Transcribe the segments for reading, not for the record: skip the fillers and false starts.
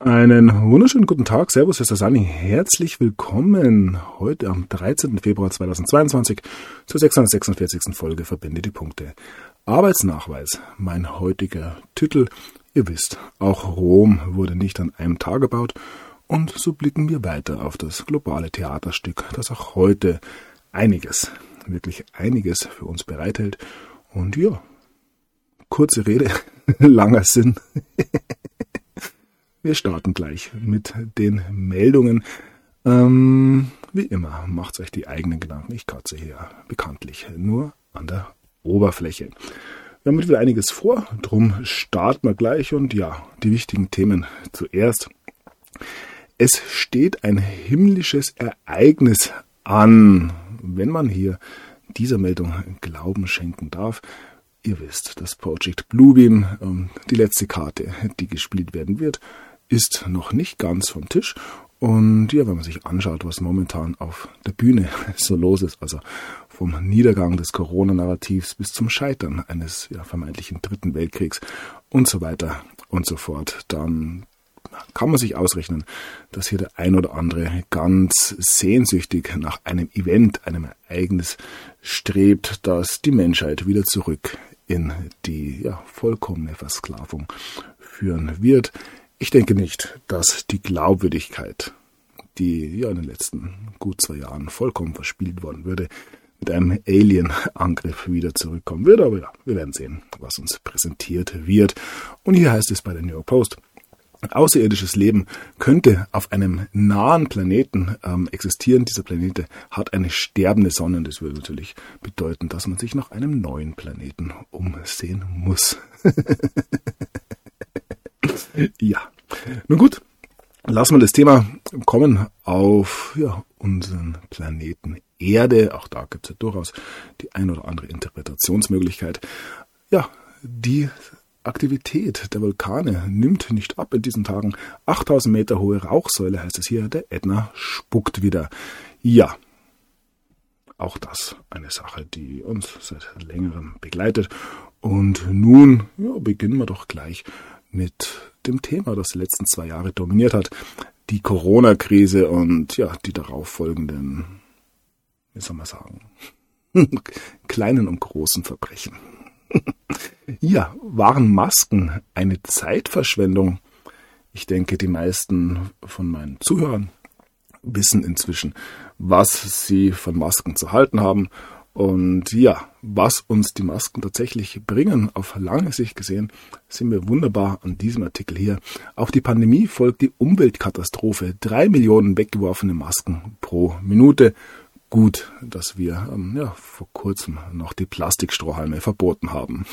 Einen wunderschönen guten Tag, Servus, Herr Sasani, herzlich willkommen heute am 13. Februar 2022 zur 646. Folge Verbinde die Punkte. Arbeitsnachweis, mein heutiger Titel. Ihr wisst, auch Rom wurde nicht an einem Tag gebaut und so blicken wir weiter auf das globale Theaterstück, das auch heute wirklich einiges für uns bereithält. Und ja, kurze Rede, langer Sinn. Wir starten gleich mit den Meldungen. Wie immer, macht euch die eigenen Gedanken. Ich kratze hier bekanntlich nur an der Oberfläche. Wir haben wieder einiges vor, drum starten wir gleich und ja, die wichtigen Themen zuerst. Es steht ein himmlisches Ereignis an, wenn man hier dieser Meldung Glauben schenken darf. Ihr wisst, das Project Bluebeam, die letzte Karte, die gespielt werden wird, ist noch nicht ganz vom Tisch. Und ja, wenn man sich anschaut, was momentan auf der Bühne so los ist, also vom Niedergang des Corona-Narrativs bis zum Scheitern eines vermeintlichen Dritten Weltkriegs und so weiter und so fort, dann kann man sich ausrechnen, dass hier der ein oder andere ganz sehnsüchtig nach einem Event, einem Ereignis strebt, das die Menschheit wieder zurück in die vollkommene Versklavung führen wird. Ich denke nicht, dass die Glaubwürdigkeit, die in den letzten gut 2 Jahren vollkommen verspielt worden würde, mit einem Alien-Angriff wieder zurückkommen würde. Aber ja, wir werden sehen, was uns präsentiert wird. Und hier heißt es bei der New York Post, außerirdisches Leben könnte auf einem nahen Planeten existieren. Dieser Planet hat eine sterbende Sonne und das würde natürlich bedeuten, dass man sich nach einem neuen Planeten umsehen muss. Ja, nun gut, lassen wir das Thema kommen auf unseren Planeten Erde. Auch da gibt es ja durchaus die ein oder andere Interpretationsmöglichkeit. Ja, die Aktivität der Vulkane nimmt nicht ab in diesen Tagen. 8000 Meter hohe Rauchsäule heißt es hier, der Ätna spuckt wieder. Ja, auch das eine Sache, die uns seit längerem begleitet. Und nun beginnen wir doch gleich mit dem Thema, das die letzten 2 Jahre dominiert hat, die Corona-Krise und die darauf folgenden, wie soll man sagen, kleinen und großen Verbrechen. Ja, waren Masken eine Zeitverschwendung? Ich denke, die meisten von meinen Zuhörern wissen inzwischen, was sie von Masken zu halten haben. Und was uns die Masken tatsächlich bringen, auf lange Sicht gesehen, sehen wir wunderbar an diesem Artikel hier. Auf die Pandemie folgt die Umweltkatastrophe. 3 Millionen weggeworfene Masken pro Minute. Gut, dass wir vor kurzem noch die Plastikstrohhalme verboten haben.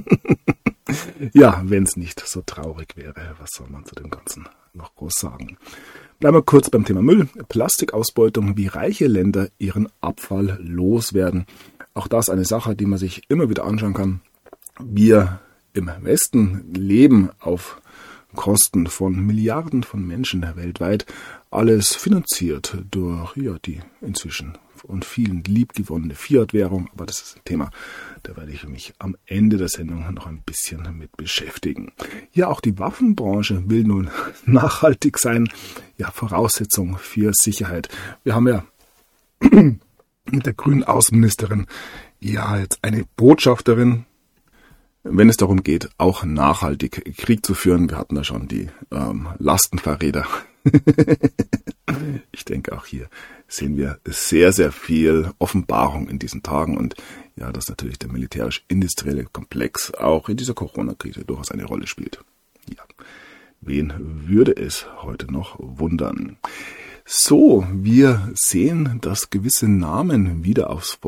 Ja, wenn es nicht so traurig wäre, was soll man zu dem Ganzen noch groß sagen? Bleiben wir kurz beim Thema Müll. Plastikausbeutung, wie reiche Länder ihren Abfall loswerden. Auch das eine Sache, die man sich immer wieder anschauen kann. Wir im Westen leben auf Kosten von Milliarden von Menschen weltweit. Alles finanziert durch die inzwischen von vielen liebgewonnene Fiat-Währung. Aber das ist ein Thema, da werde ich mich am Ende der Sendung noch ein bisschen mit beschäftigen. Ja, auch die Waffenbranche will nun nachhaltig sein. Ja, Voraussetzung für Sicherheit. Wir haben ja mit der grünen Außenministerin jetzt eine Botschafterin, wenn es darum geht, auch nachhaltig Krieg zu führen. Wir hatten da schon die Lastenfahrräder. Ich denke, auch hier sehen wir sehr, sehr viel Offenbarung in diesen Tagen und dass natürlich der militärisch-industrielle Komplex auch in dieser Corona-Krise durchaus eine Rolle spielt. Ja, wen würde es heute noch wundern? So, wir sehen, dass gewisse Namen wieder aufs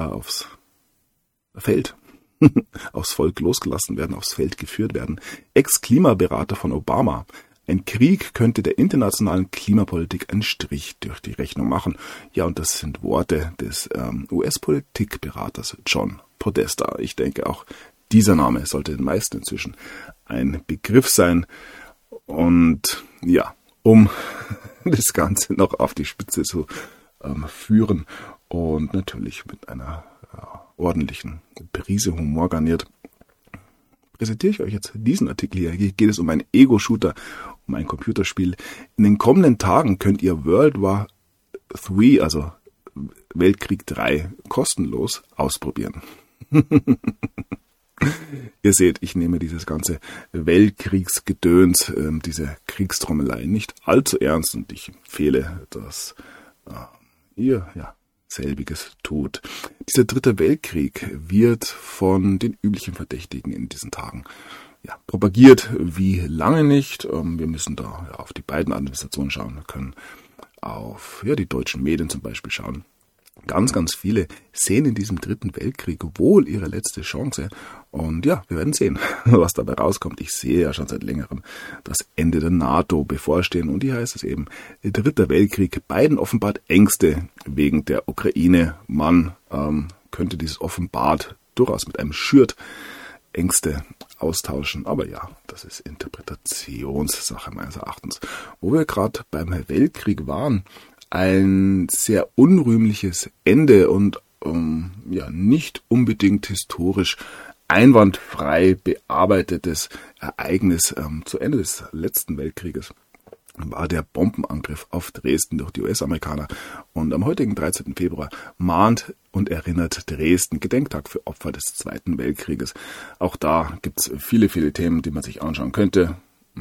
Feld losgelassen werden, aufs Feld geführt werden. Ex-Klimaberater von Obama. Ein Krieg könnte der internationalen Klimapolitik einen Strich durch die Rechnung machen. Ja, und das sind Worte des US-Politikberaters John Podesta. Ich denke, auch dieser Name sollte den meisten inzwischen ein Begriff sein. Und um das Ganze noch auf die Spitze zu führen und natürlich mit einer ordentlichen Prise Humor garniert, präsentiere ich euch jetzt diesen Artikel hier. Hier geht es um einen Ego-Shooter, mein Computerspiel. In den kommenden Tagen könnt ihr World War 3, also Weltkrieg 3, kostenlos ausprobieren. Ihr seht, ich nehme dieses ganze Weltkriegsgedöns, diese Kriegstrommelei nicht allzu ernst und ich empfehle, dass ihr selbiges tut. Dieser dritte Weltkrieg wird von den üblichen Verdächtigen in diesen Tagen propagiert, wie lange nicht. Wir müssen da auf die beiden Administrationen schauen. Wir können auf die deutschen Medien zum Beispiel schauen. Ganz, ganz viele sehen in diesem dritten Weltkrieg wohl ihre letzte Chance. Und wir werden sehen, was dabei rauskommt. Ich sehe ja schon seit längerem das Ende der NATO bevorstehen. Und hier heißt es eben, dritter Weltkrieg. Biden offenbart Ängste wegen der Ukraine. Man könnte dieses offenbart durchaus mit einem Schürt Ängste austauschen. Aber das ist Interpretationssache meines Erachtens. Wo wir gerade beim Weltkrieg waren, ein sehr unrühmliches Ende und nicht unbedingt historisch einwandfrei bearbeitetes Ereignis zu Ende des letzten Weltkrieges war der Bombenangriff auf Dresden durch die US-Amerikaner. Und am heutigen 13. Februar mahnt und erinnert Dresden, Gedenktag für Opfer des Zweiten Weltkrieges. Auch da gibt's viele, viele Themen, die man sich anschauen könnte.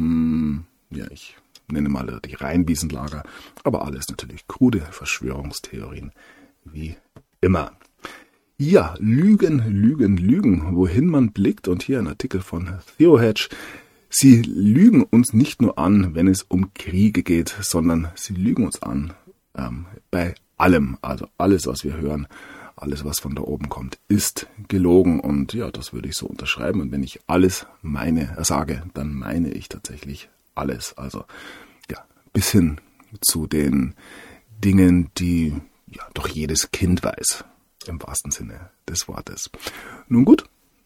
Ich nenne mal die Rheinwiesenlager, aber alles natürlich krude Verschwörungstheorien, wie immer. Ja, Lügen, Lügen, Lügen, wohin man blickt. Und hier ein Artikel von TheoHedge. Sie lügen uns nicht nur an, wenn es um Kriege geht, sondern sie lügen uns an bei allem. Also alles, was wir hören, alles, was von da oben kommt, ist gelogen. Und das würde ich so unterschreiben. Und wenn ich alles sage, dann meine ich tatsächlich alles. Also bis hin zu den Dingen, die doch jedes Kind weiß, im wahrsten Sinne des Wortes. Nun gut,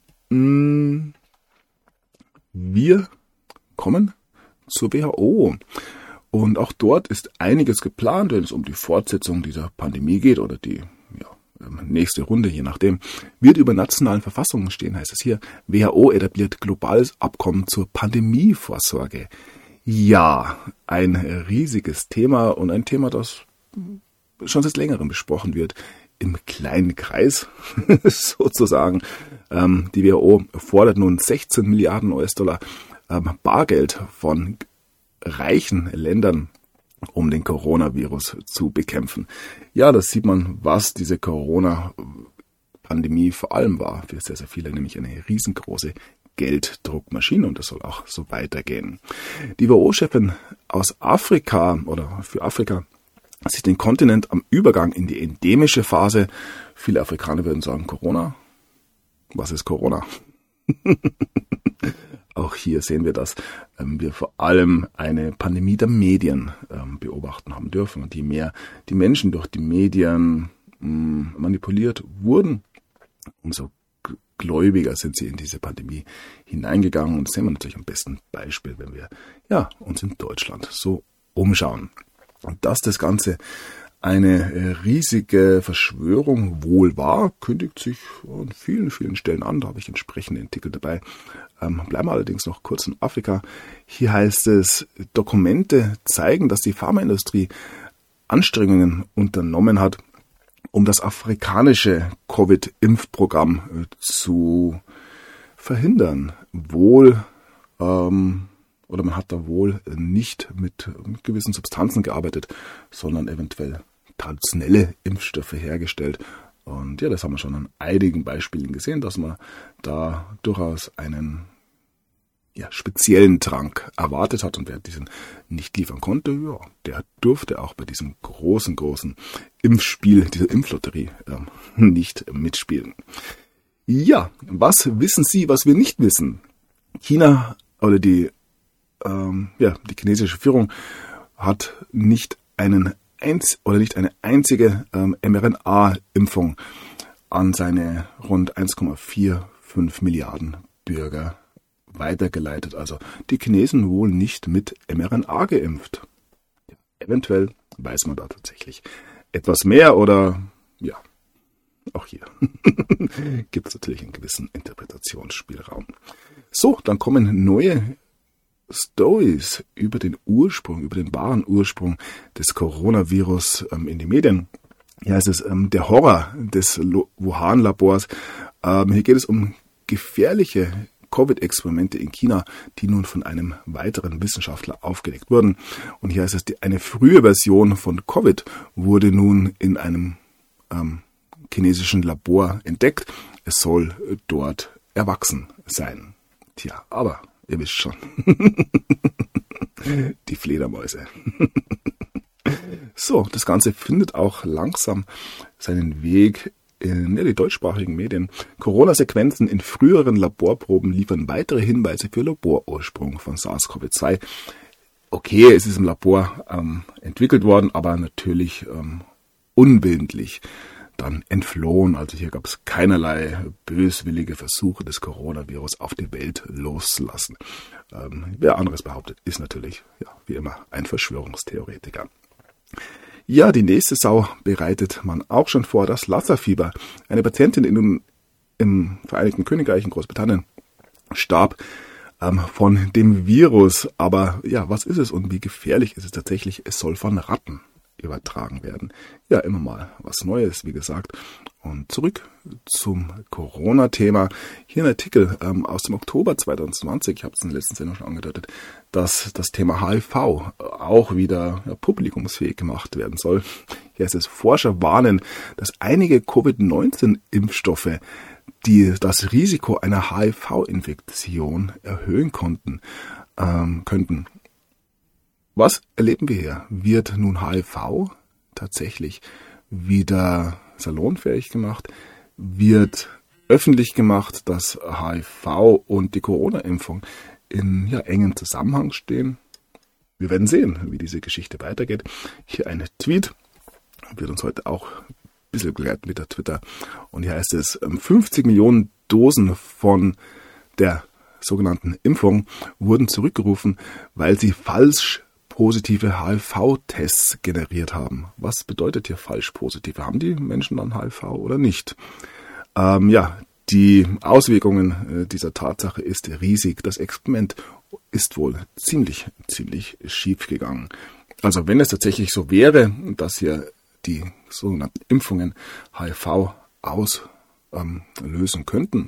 wir kommen zur WHO. Und auch dort ist einiges geplant, wenn es um die Fortsetzung dieser Pandemie geht oder die nächste Runde, je nachdem, wird über nationalen Verfassungen stehen, heißt es hier. WHO etabliert globales Abkommen zur Pandemievorsorge. Ja, ein riesiges Thema und ein Thema, das schon seit längerem besprochen wird, im kleinen Kreis sozusagen. Die WHO fordert nun 16 Milliarden US-Dollar Bargeld von reichen Ländern, um den Coronavirus zu bekämpfen. Ja, das sieht man, was diese Corona-Pandemie vor allem war. Für sehr, sehr viele nämlich eine riesengroße Gelddruckmaschine und das soll auch so weitergehen. Die WHO-Chefin aus Afrika oder für Afrika sieht den Kontinent am Übergang in die endemische Phase. Viele Afrikaner würden sagen, Corona? Was ist Corona? Auch hier sehen wir, dass wir vor allem eine Pandemie der Medien beobachten haben dürfen. Und je mehr die Menschen durch die Medien manipuliert wurden, umso gläubiger sind sie in diese Pandemie hineingegangen. Und das sehen wir natürlich am besten Beispiel, wenn wir uns in Deutschland so umschauen. Und dass das Ganze eine riesige Verschwörung wohl war, kündigt sich an vielen, vielen Stellen an. Da habe ich entsprechende Artikel dabei. Bleiben wir allerdings noch kurz in Afrika. Hier heißt es, Dokumente zeigen, dass die Pharmaindustrie Anstrengungen unternommen hat, um das afrikanische Covid-Impfprogramm zu verhindern. Oder man hat da wohl nicht mit gewissen Substanzen gearbeitet, sondern eventuell traditionelle Impfstoffe hergestellt. Und das haben wir schon an einigen Beispielen gesehen, dass man da durchaus einen speziellen Trank erwartet hat und wer diesen nicht liefern konnte, der durfte auch bei diesem großen Impfspiel, dieser Impflotterie, nicht mitspielen. Ja, was wissen Sie, was wir nicht wissen? China oder die chinesische Führung hat nicht eine einzige mRNA-Impfung an seine rund 1,45 Milliarden Bürger weitergeleitet. Also die Chinesen wohl nicht mit mRNA geimpft. Eventuell weiß man da tatsächlich etwas mehr oder auch hier gibt es natürlich einen gewissen Interpretationsspielraum. So, dann kommen neue Stories über den Ursprung, über den wahren Ursprung des Coronavirus in die Medien. Hier heißt es der Horror des Wuhan-Labors. Hier geht es um gefährliche Covid-Experimente in China, die nun von einem weiteren Wissenschaftler aufgedeckt wurden. Und hier heißt es, eine frühe Version von Covid wurde nun in einem chinesischen Labor entdeckt. Es soll dort erwachsen sein. Tja, aber ihr wisst schon. Die Fledermäuse. So, das Ganze findet auch langsam seinen Weg in die deutschsprachigen Medien. Corona-Sequenzen in früheren Laborproben liefern weitere Hinweise für Laborursprung von SARS-CoV-2. Okay, es ist im Labor entwickelt worden, aber natürlich unwillentlich dann entflohen. Also hier gab es keinerlei böswillige Versuche, das Coronavirus auf die Welt loszulassen. Wer anderes behauptet, ist natürlich, ja, wie immer, ein Verschwörungstheoretiker. Ja, die nächste Sau bereitet man auch schon vor, das Lassa-Fieber. Eine Patientin im Vereinigten Königreich, in Großbritannien, starb von dem Virus. Aber ja, was ist es und wie gefährlich ist es tatsächlich? Es soll von Ratten übertragen werden. Ja, immer mal was Neues, wie gesagt. Und zurück zum Corona-Thema. Hier ein Artikel aus dem Oktober 2020, ich habe es in der letzten Sendung schon angedeutet, dass das Thema HIV auch wieder publikumsfähig gemacht werden soll. Hier heißt es, Forscher warnen, dass einige Covid-19-Impfstoffe das Risiko einer HIV-Infektion erhöhen könnten. Was erleben wir hier? Wird nun HIV tatsächlich wieder salonfähig gemacht? Wird öffentlich gemacht, dass HIV und die Corona-Impfung in engem Zusammenhang stehen? Wir werden sehen, wie diese Geschichte weitergeht. Hier ein Tweet, wird uns heute auch ein bisschen begleiten mit der Twitter. Und hier heißt es, 50 Millionen Dosen von der sogenannten Impfung wurden zurückgerufen, weil sie falsch positive HIV-Tests generiert haben. Was bedeutet hier falsch positive? Haben die Menschen dann HIV oder nicht? Die Auswirkungen dieser Tatsache ist riesig. Das Experiment ist wohl ziemlich schief gegangen. Also wenn es tatsächlich so wäre, dass hier die sogenannten Impfungen HIV auslösen könnten,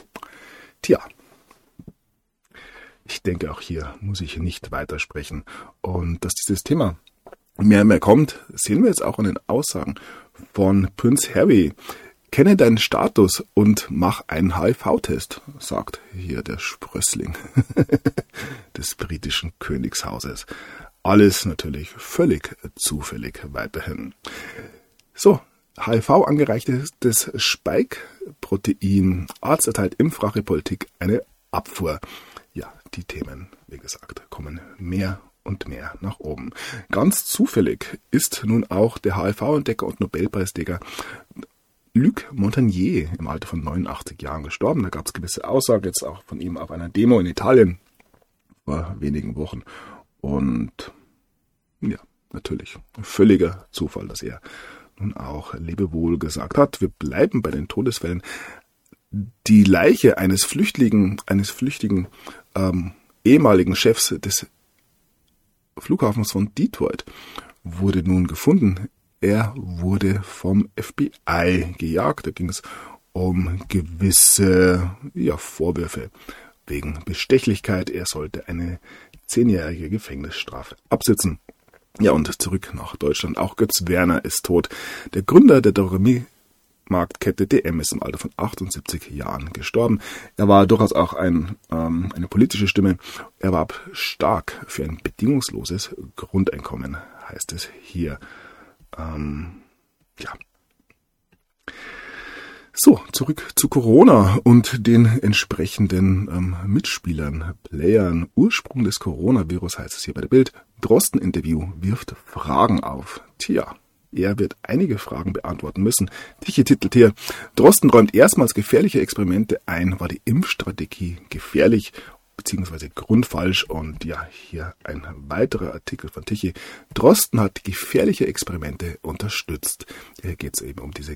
ich denke, auch hier muss ich nicht weitersprechen. Und dass dieses Thema mehr und mehr kommt, sehen wir jetzt auch an den Aussagen von Prince Harry. Kenne deinen Status und mach einen HIV-Test, sagt hier der Sprössling des britischen Königshauses. Alles natürlich völlig zufällig weiterhin. So, HIV angereichertes Spike-Protein. Arzt erteilt Impfrachepolitik eine Abfuhr. Ja, die Themen, wie gesagt, kommen mehr und mehr nach oben. Ganz zufällig ist nun auch der HIV-Entdecker und Nobelpreisträger Luc Montagnier im Alter von 89 Jahren gestorben. Da gab es gewisse Aussagen jetzt auch von ihm auf einer Demo in Italien vor wenigen Wochen. Und ja, natürlich völliger Zufall, dass er nun auch Lebewohl gesagt hat. Wir bleiben bei den Todesfällen. Die Leiche eines flüchtigen ehemaligen Chefs des Flughafens von Detroit wurde nun gefunden. Er wurde vom FBI gejagt. Da ging es um gewisse Vorwürfe wegen Bestechlichkeit. Er sollte eine 10-jährige Gefängnisstrafe absitzen. Ja, und zurück nach Deutschland. Auch Götz Werner ist tot. Der Gründer der Drogeriemarktkette DM ist im Alter von 78 Jahren gestorben. Er war durchaus auch eine politische Stimme. Er warb stark für ein bedingungsloses Grundeinkommen, heißt es hier. So, zurück zu Corona und den entsprechenden Mitspielern, Playern. Ursprung des Coronavirus heißt es hier bei der Bild. Drosten-Interview wirft Fragen auf. Tja, er wird einige Fragen beantworten müssen. Tichy titelt hier, Drosten räumt erstmals gefährliche Experimente ein. War die Impfstrategie gefährlich bzw. grundfalsch? Und ja, hier ein weiterer Artikel von Tichy. Drosten hat gefährliche Experimente unterstützt. Hier geht es eben um diese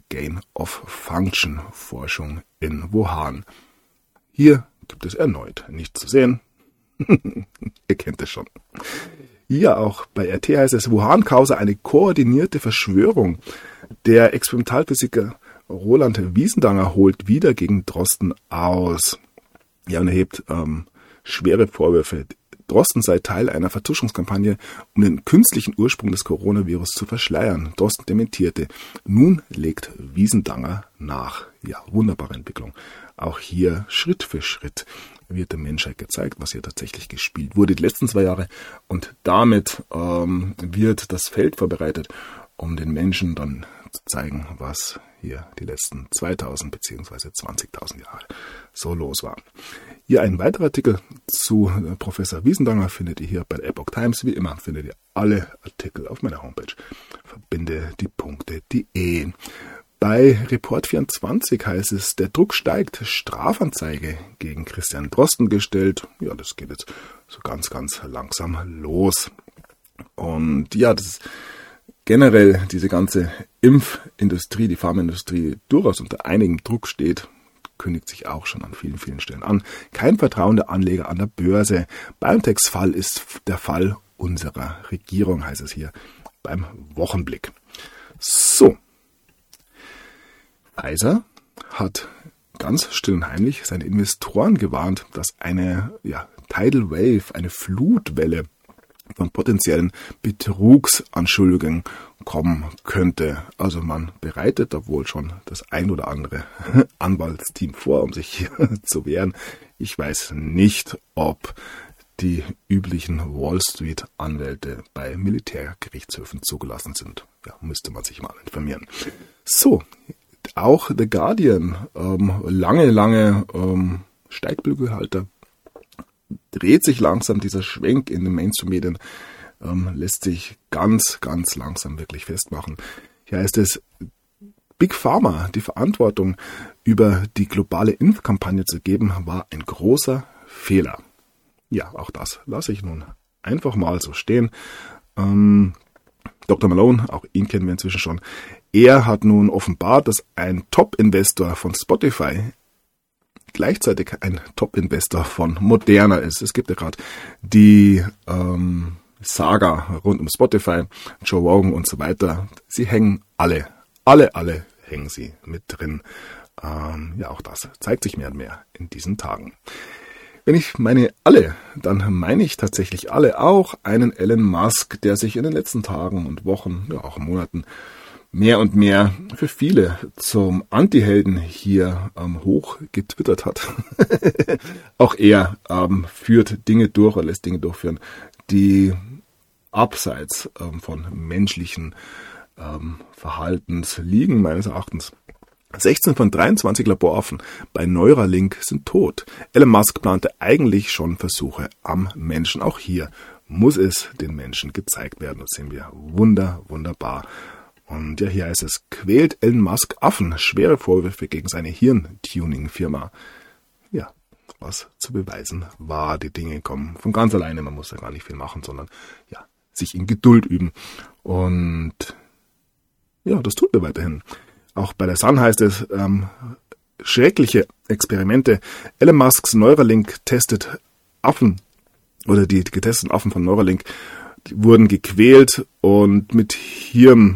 Gain-of-Function-Forschung in Wuhan. Hier gibt es erneut nichts zu sehen. Ihr kennt es schon. Ja, auch bei RT heißt es, Wuhan-Causa eine koordinierte Verschwörung. Der Experimentalphysiker Roland Wiesendanger holt wieder gegen Drosten aus. Ja, und erhebt schwere Vorwürfe. Drosten sei Teil einer Vertuschungskampagne, um den künstlichen Ursprung des Coronavirus zu verschleiern. Drosten dementierte. Nun legt Wiesendanger nach. Ja, wunderbare Entwicklung. Auch hier Schritt für Schritt wird der Menschheit gezeigt, was hier tatsächlich gespielt wurde die letzten 2 Jahre. Und damit wird das Feld vorbereitet, um den Menschen dann zu zeigen, was hier die letzten 2000 bzw. 20.000 Jahre so los war. Hier ein weiterer Artikel zu Professor Wiesendanger findet ihr hier bei der Epoch Times. Wie immer findet ihr alle Artikel auf meiner Homepage verbindediepunkte.de. Bei Report24 heißt es, der Druck steigt, Strafanzeige gegen Christian Drosten gestellt. Ja, das geht jetzt so ganz, ganz langsam los. Und ja, das ist generell diese ganze Impfindustrie, die Pharmaindustrie durchaus unter einigem Druck steht, kündigt sich auch schon an vielen, vielen Stellen an. Kein Vertrauen der Anleger an der Börse. BioNTechs Fall ist der Fall unserer Regierung, heißt es hier beim Wochenblick. So. Pfizer hat ganz still und heimlich seine Investoren gewarnt, dass eine Tidal Wave, eine Flutwelle von potenziellen Betrugsanschuldigungen kommen könnte. Also man bereitet da wohl schon das ein oder andere Anwaltsteam vor, um sich hier zu wehren. Ich weiß nicht, ob die üblichen Wall Street Anwälte bei Militärgerichtshöfen zugelassen sind. Ja, müsste man sich mal informieren. So, auch The Guardian, lange Steigbügelhalter, dreht sich langsam dieser Schwenk in den Mainstream-Medien, lässt sich ganz, ganz langsam wirklich festmachen. Hier heißt es, Big Pharma, die Verantwortung über die globale Impfkampagne zu geben, war ein großer Fehler. Ja, auch das lasse ich nun einfach mal so stehen. Dr. Malone, auch ihn kennen wir inzwischen schon, er hat nun offenbart, dass ein Top-Investor von Spotify gleichzeitig ein Top-Investor von Moderna ist. Es gibt ja gerade die Saga rund um Spotify, Joe Rogan und so weiter. Sie hängen alle hängen sie mit drin. Ja, auch das zeigt sich mehr und mehr in diesen Tagen. Wenn ich meine alle, dann meine ich tatsächlich alle, auch einen Elon Musk, der sich in den letzten Tagen und Wochen, ja auch Monaten, mehr und mehr für viele zum Anti-Helden hier hoch getwittert hat. Auch er führt Dinge durch oder lässt Dinge durchführen, die abseits von menschlichen Verhaltens liegen, meines Erachtens. 16 von 23 Laboraffen bei Neuralink sind tot. Elon Musk plante eigentlich schon Versuche am Menschen. Auch hier muss es den Menschen gezeigt werden. Das sehen wir wunderbar. Und ja, hier heißt es, quält Elon Musk Affen, schwere Vorwürfe gegen seine Hirntuning-Firma. Ja, was zu beweisen war, die Dinge kommen von ganz alleine, man muss da gar nicht viel machen, sondern ja, sich in Geduld üben. Und ja, das tut er weiterhin. Auch bei der Sun heißt es, schreckliche Experimente. Elon Musks Neuralink testet Affen, oder die getesteten Affen von Neuralink, die wurden gequält und mit Hirn,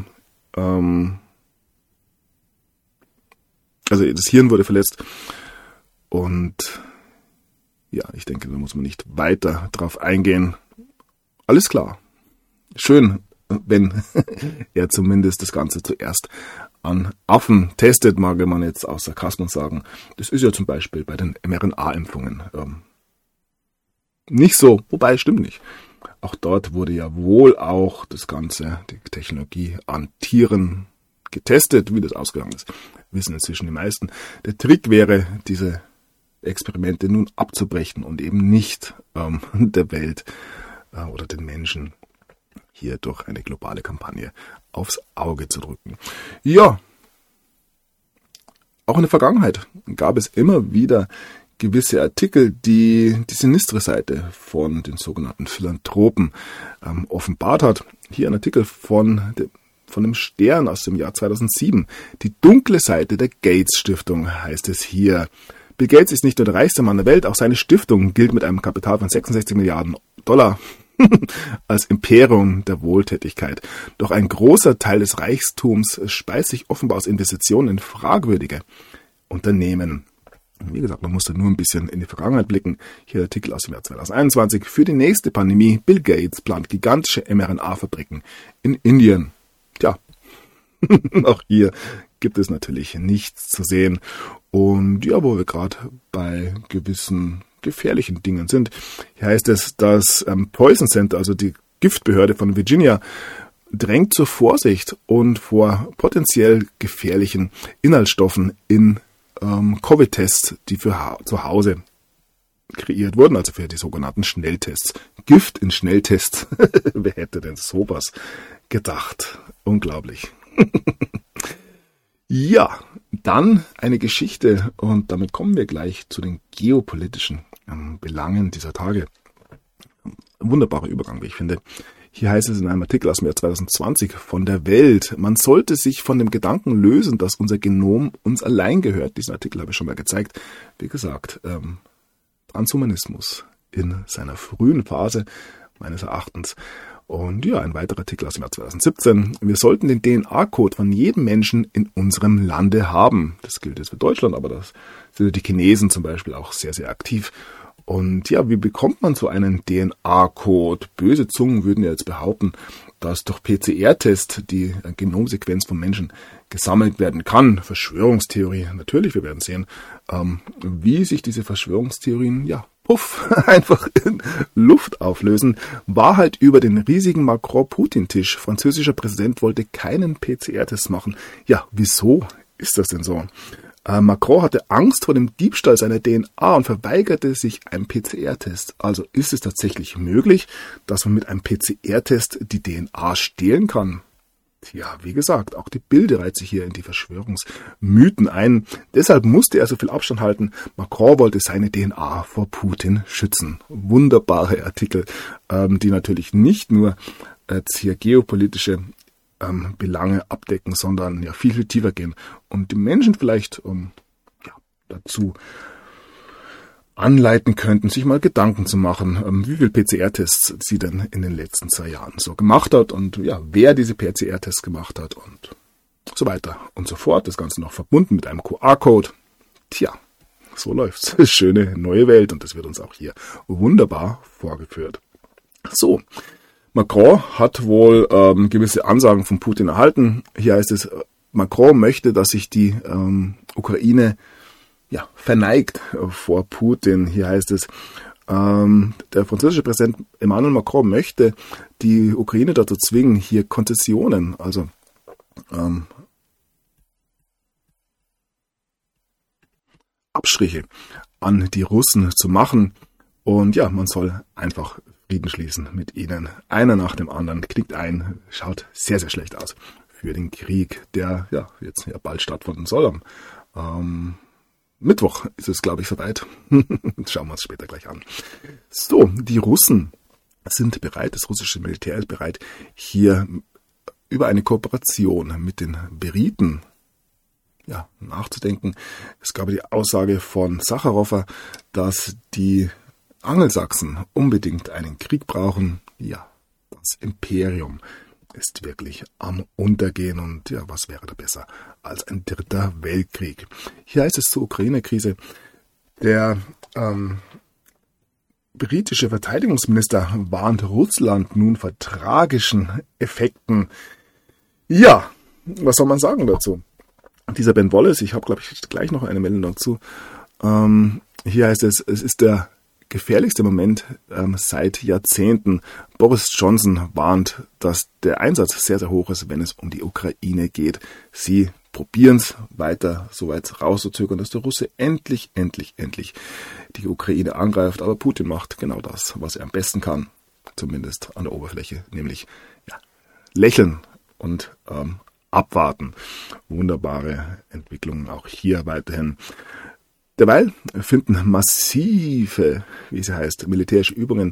also das Hirn wurde verletzt. Und ja, ich denke, da muss man nicht weiter drauf eingehen. Alles klar. Schön, wenn er zumindest das Ganze zuerst an Affen testet, mag man jetzt aus Sarkasmus sagen. Das ist ja zum Beispiel bei den mRNA-Impfungen nicht so, wobei, stimmt nicht. Auch dort wurde ja wohl auch das Ganze, die Technologie an Tieren getestet, wie das ausgegangen ist. Wissen inzwischen die meisten. Der Trick wäre, diese Experimente nun abzubrechen und eben nicht der Welt oder den Menschen hier durch eine globale Kampagne aufs Auge zu drücken. Ja, auch in der Vergangenheit gab es immer wieder gewisse Artikel, die die sinistre Seite von den sogenannten Philanthropen offenbart hat. Hier ein Artikel von dem Stern aus dem Jahr 2007. Die dunkle Seite der Gates Stiftung heißt es hier. Bill Gates ist nicht nur der reichste Mann der Welt, auch seine Stiftung gilt mit einem Kapital von 66 Milliarden Dollar als Imperium der Wohltätigkeit. Doch ein großer Teil des Reichtums speist sich offenbar aus Investitionen in fragwürdige Unternehmen. Wie gesagt, man muss da nur ein bisschen in die Vergangenheit blicken. Hier der Artikel aus dem Jahr 2021. Für die nächste Pandemie, Bill Gates plant gigantische mRNA-Fabriken in Indien. Tja, auch hier gibt es natürlich nichts zu sehen. Und ja, wo wir gerade bei gewissen gefährlichen Dingen sind. Hier heißt es, dass Poison Center, also die Giftbehörde von Virginia, drängt zur Vorsicht und vor potenziell gefährlichen Inhaltsstoffen in Covid-Tests, die für zu Hause kreiert wurden, also für die sogenannten Schnelltests. Gift in Schnelltests. Wer hätte denn sowas gedacht? Unglaublich. Ja, dann eine Geschichte und damit kommen wir gleich zu den geopolitischen Belangen dieser Tage. Ein wunderbarer Übergang, wie ich finde. Hier heißt es in einem Artikel aus dem Jahr 2020 von der Welt, man sollte sich von dem Gedanken lösen, dass unser Genom uns allein gehört. Diesen Artikel habe ich schon mal gezeigt. Wie gesagt, Transhumanismus in seiner frühen Phase, meines Erachtens. Und ja, ein weiterer Artikel aus dem Jahr 2017. Wir sollten den DNA-Code von jedem Menschen in unserem Lande haben. Das gilt jetzt für Deutschland, aber das sind die Chinesen zum Beispiel auch sehr, sehr aktiv. Und ja, wie bekommt man so einen DNA-Code? Böse Zungen würden ja jetzt behaupten, dass durch PCR-Test die Genomsequenz von Menschen gesammelt werden kann. Verschwörungstheorie, natürlich, wir werden sehen, wie sich diese Verschwörungstheorien, einfach in Luft auflösen. Wahrheit über den riesigen Macron-Putin-Tisch. Französischer Präsident wollte keinen PCR-Test machen. Ja, wieso ist das denn so? Macron hatte Angst vor dem Diebstahl seiner DNA und verweigerte sich einem PCR-Test. Also ist es tatsächlich möglich, dass man mit einem PCR-Test die DNA stehlen kann? Ja, wie gesagt, auch die Bild reiht sich hier in die Verschwörungsmythen ein. Deshalb musste er so viel Abstand halten. Macron wollte seine DNA vor Putin schützen. Wunderbare Artikel, die natürlich nicht nur jetzt hier geopolitische Belange abdecken, sondern ja viel, viel tiefer gehen und die Menschen vielleicht dazu anleiten könnten, sich mal Gedanken zu machen, wie viel PCR-Tests sie denn in den letzten 2 Jahren so gemacht hat und ja, wer diese PCR-Tests gemacht hat und so weiter und so fort. Das Ganze noch verbunden mit einem QR-Code. Tja, so läuft's. Schöne neue Welt und das wird uns auch hier wunderbar vorgeführt. So. Macron hat wohl gewisse Ansagen von Putin erhalten. Hier heißt es, Macron möchte, dass sich die Ukraine verneigt vor Putin. Hier heißt es, der französische Präsident Emmanuel Macron möchte die Ukraine dazu zwingen, hier Konzessionen, also Abstriche an die Russen zu machen. Und ja, man soll einfach Frieden schließen mit ihnen. Einer nach dem anderen knickt ein. Schaut sehr, sehr schlecht aus für den Krieg, der jetzt bald stattfinden soll. Am Mittwoch ist es, glaube ich, soweit. Schauen wir uns später gleich an. So, die Russen sind bereit, das russische Militär ist bereit, hier über eine Kooperation mit den Briten nachzudenken. Es gab die Aussage von Sacharow, dass die Angelsachsen unbedingt einen Krieg brauchen. Ja, das Imperium ist wirklich am Untergehen und ja, was wäre da besser als ein 3. Weltkrieg? Hier heißt es zur Ukraine-Krise, der britische Verteidigungsminister warnt Russland nun vor tragischen Effekten. Ja, was soll man sagen dazu? Dieser Ben Wallace, ich habe glaube ich gleich noch eine Meldung dazu. Hier heißt es ist der gefährlichste Moment seit Jahrzehnten. Boris Johnson warnt, dass der Einsatz sehr, sehr hoch ist, wenn es um die Ukraine geht. Sie probieren es weiter so weit rauszuzögern, dass der Russe endlich die Ukraine angreift. Aber Putin macht genau das, was er am besten kann, zumindest an der Oberfläche, nämlich lächeln und abwarten. Wunderbare Entwicklungen auch hier weiterhin. Derweil finden massive, wie sie heißt, militärische Übungen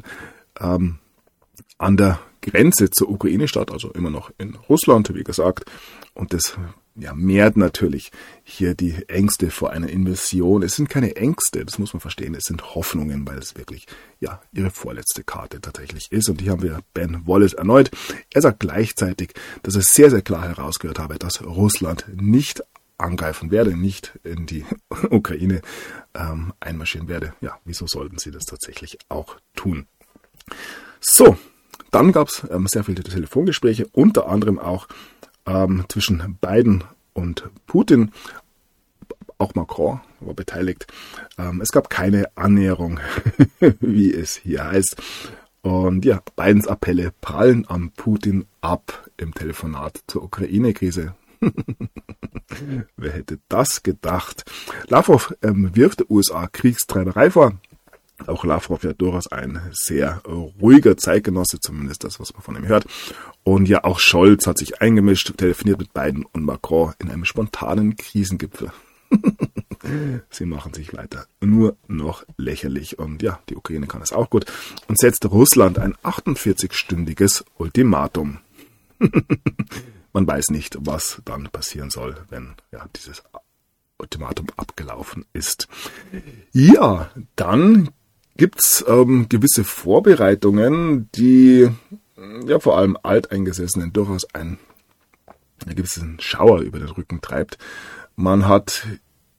an der Grenze zur Ukraine statt, also immer noch in Russland, wie gesagt. Und das mehrt natürlich hier die Ängste vor einer Invasion. Es sind keine Ängste, das muss man verstehen, es sind Hoffnungen, weil es wirklich ihre vorletzte Karte tatsächlich ist. Und hier haben wir Ben Wallace erneut. Er sagt gleichzeitig, dass er sehr, sehr klar herausgehört habe, dass Russland nicht angreifen werde, nicht in die Ukraine einmarschieren werde. Ja, wieso sollten sie das tatsächlich auch tun? So, dann gab es sehr viele Telefongespräche, unter anderem auch zwischen Biden und Putin. Auch Macron war beteiligt. Es gab keine Annäherung, wie es hier heißt. Und Bidens Appelle prallen an Putin ab im Telefonat zur Ukraine-Krise. Wer hätte das gedacht? Lavrov wirft der USA Kriegstreiberei vor. Auch Lavrov ja durchaus ein sehr ruhiger Zeitgenosse, zumindest das, was man von ihm hört. Und auch Scholz hat sich eingemischt, telefoniert mit Biden und Macron in einem spontanen Krisengipfel. Sie machen sich weiter nur noch lächerlich. Und die Ukraine kann es auch gut. Und setzt Russland ein 48-stündiges Ultimatum. Man weiß nicht, was dann passieren soll, wenn dieses Ultimatum abgelaufen ist. Ja, dann gibt's gewisse Vorbereitungen, die vor allem Alteingesessenen durchaus einen gewissen Schauer über den Rücken treibt. Man hat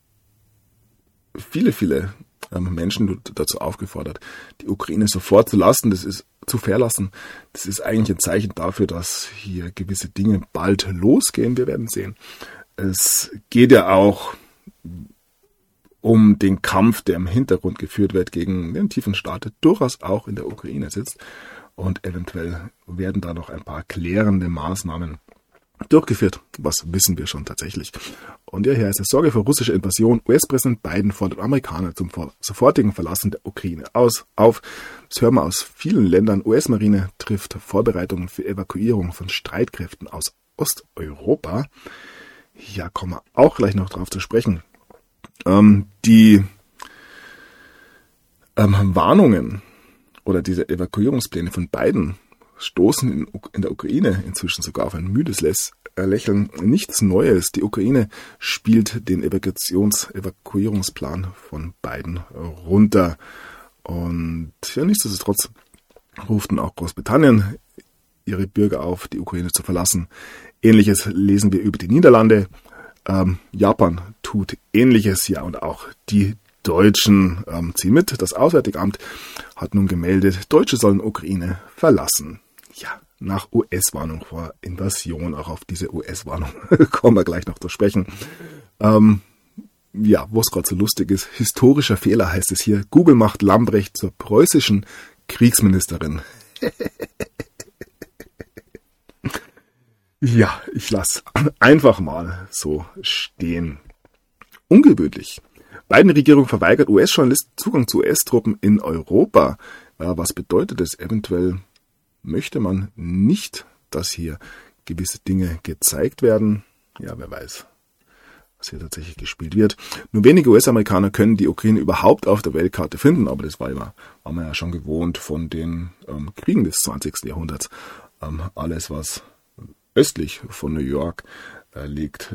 viele Menschen dazu aufgefordert, die Ukraine sofort zu verlassen. Das ist eigentlich ein Zeichen dafür, dass hier gewisse Dinge bald losgehen. Wir werden sehen. Es geht ja auch um den Kampf, der im Hintergrund geführt wird gegen den tiefen Staat, der durchaus auch in der Ukraine sitzt. Und eventuell werden da noch ein paar klärende Maßnahmen durchgeführt. Was wissen wir schon tatsächlich? Und hier heißt es: Sorge vor russischer Invasion. US-Präsident Biden fordert Amerikaner zum sofortigen Verlassen der Ukraine auf. Das hören wir aus vielen Ländern. US-Marine trifft Vorbereitungen für Evakuierung von Streitkräften aus Osteuropa. Ja, kommen wir auch gleich noch drauf zu sprechen. Die Warnungen oder diese Evakuierungspläne von Biden stoßen in der Ukraine inzwischen sogar auf ein müdes Lächeln. Nichts Neues. Die Ukraine spielt den Evakuierungsplan von Biden runter. Und nichtsdestotrotz ruften auch Großbritannien ihre Bürger auf, die Ukraine zu verlassen. Ähnliches lesen wir über die Niederlande. Japan tut Ähnliches, und auch die Deutschen ziehen mit. Das Auswärtige Amt hat nun gemeldet, Deutsche sollen Ukraine verlassen. Ja, nach US-Warnung vor Invasion, auch auf diese US-Warnung kommen wir gleich noch zu sprechen. Wo es gerade so lustig ist, historischer Fehler heißt es hier, Google macht Lambrecht zur preußischen Kriegsministerin. Ja, ich lasse einfach mal so stehen. Ungewöhnlich. Biden-Regierung verweigert US-Journalisten Zugang zu US-Truppen in Europa. Ja, was bedeutet das? Eventuell möchte man nicht, dass hier gewisse Dinge gezeigt werden. Ja, wer weiß, was hier tatsächlich gespielt wird. Nur wenige US-Amerikaner können die Ukraine überhaupt auf der Weltkarte finden, aber das war man ja schon gewohnt von den Kriegen des 20. Jahrhunderts. Alles, was östlich von New York liegt,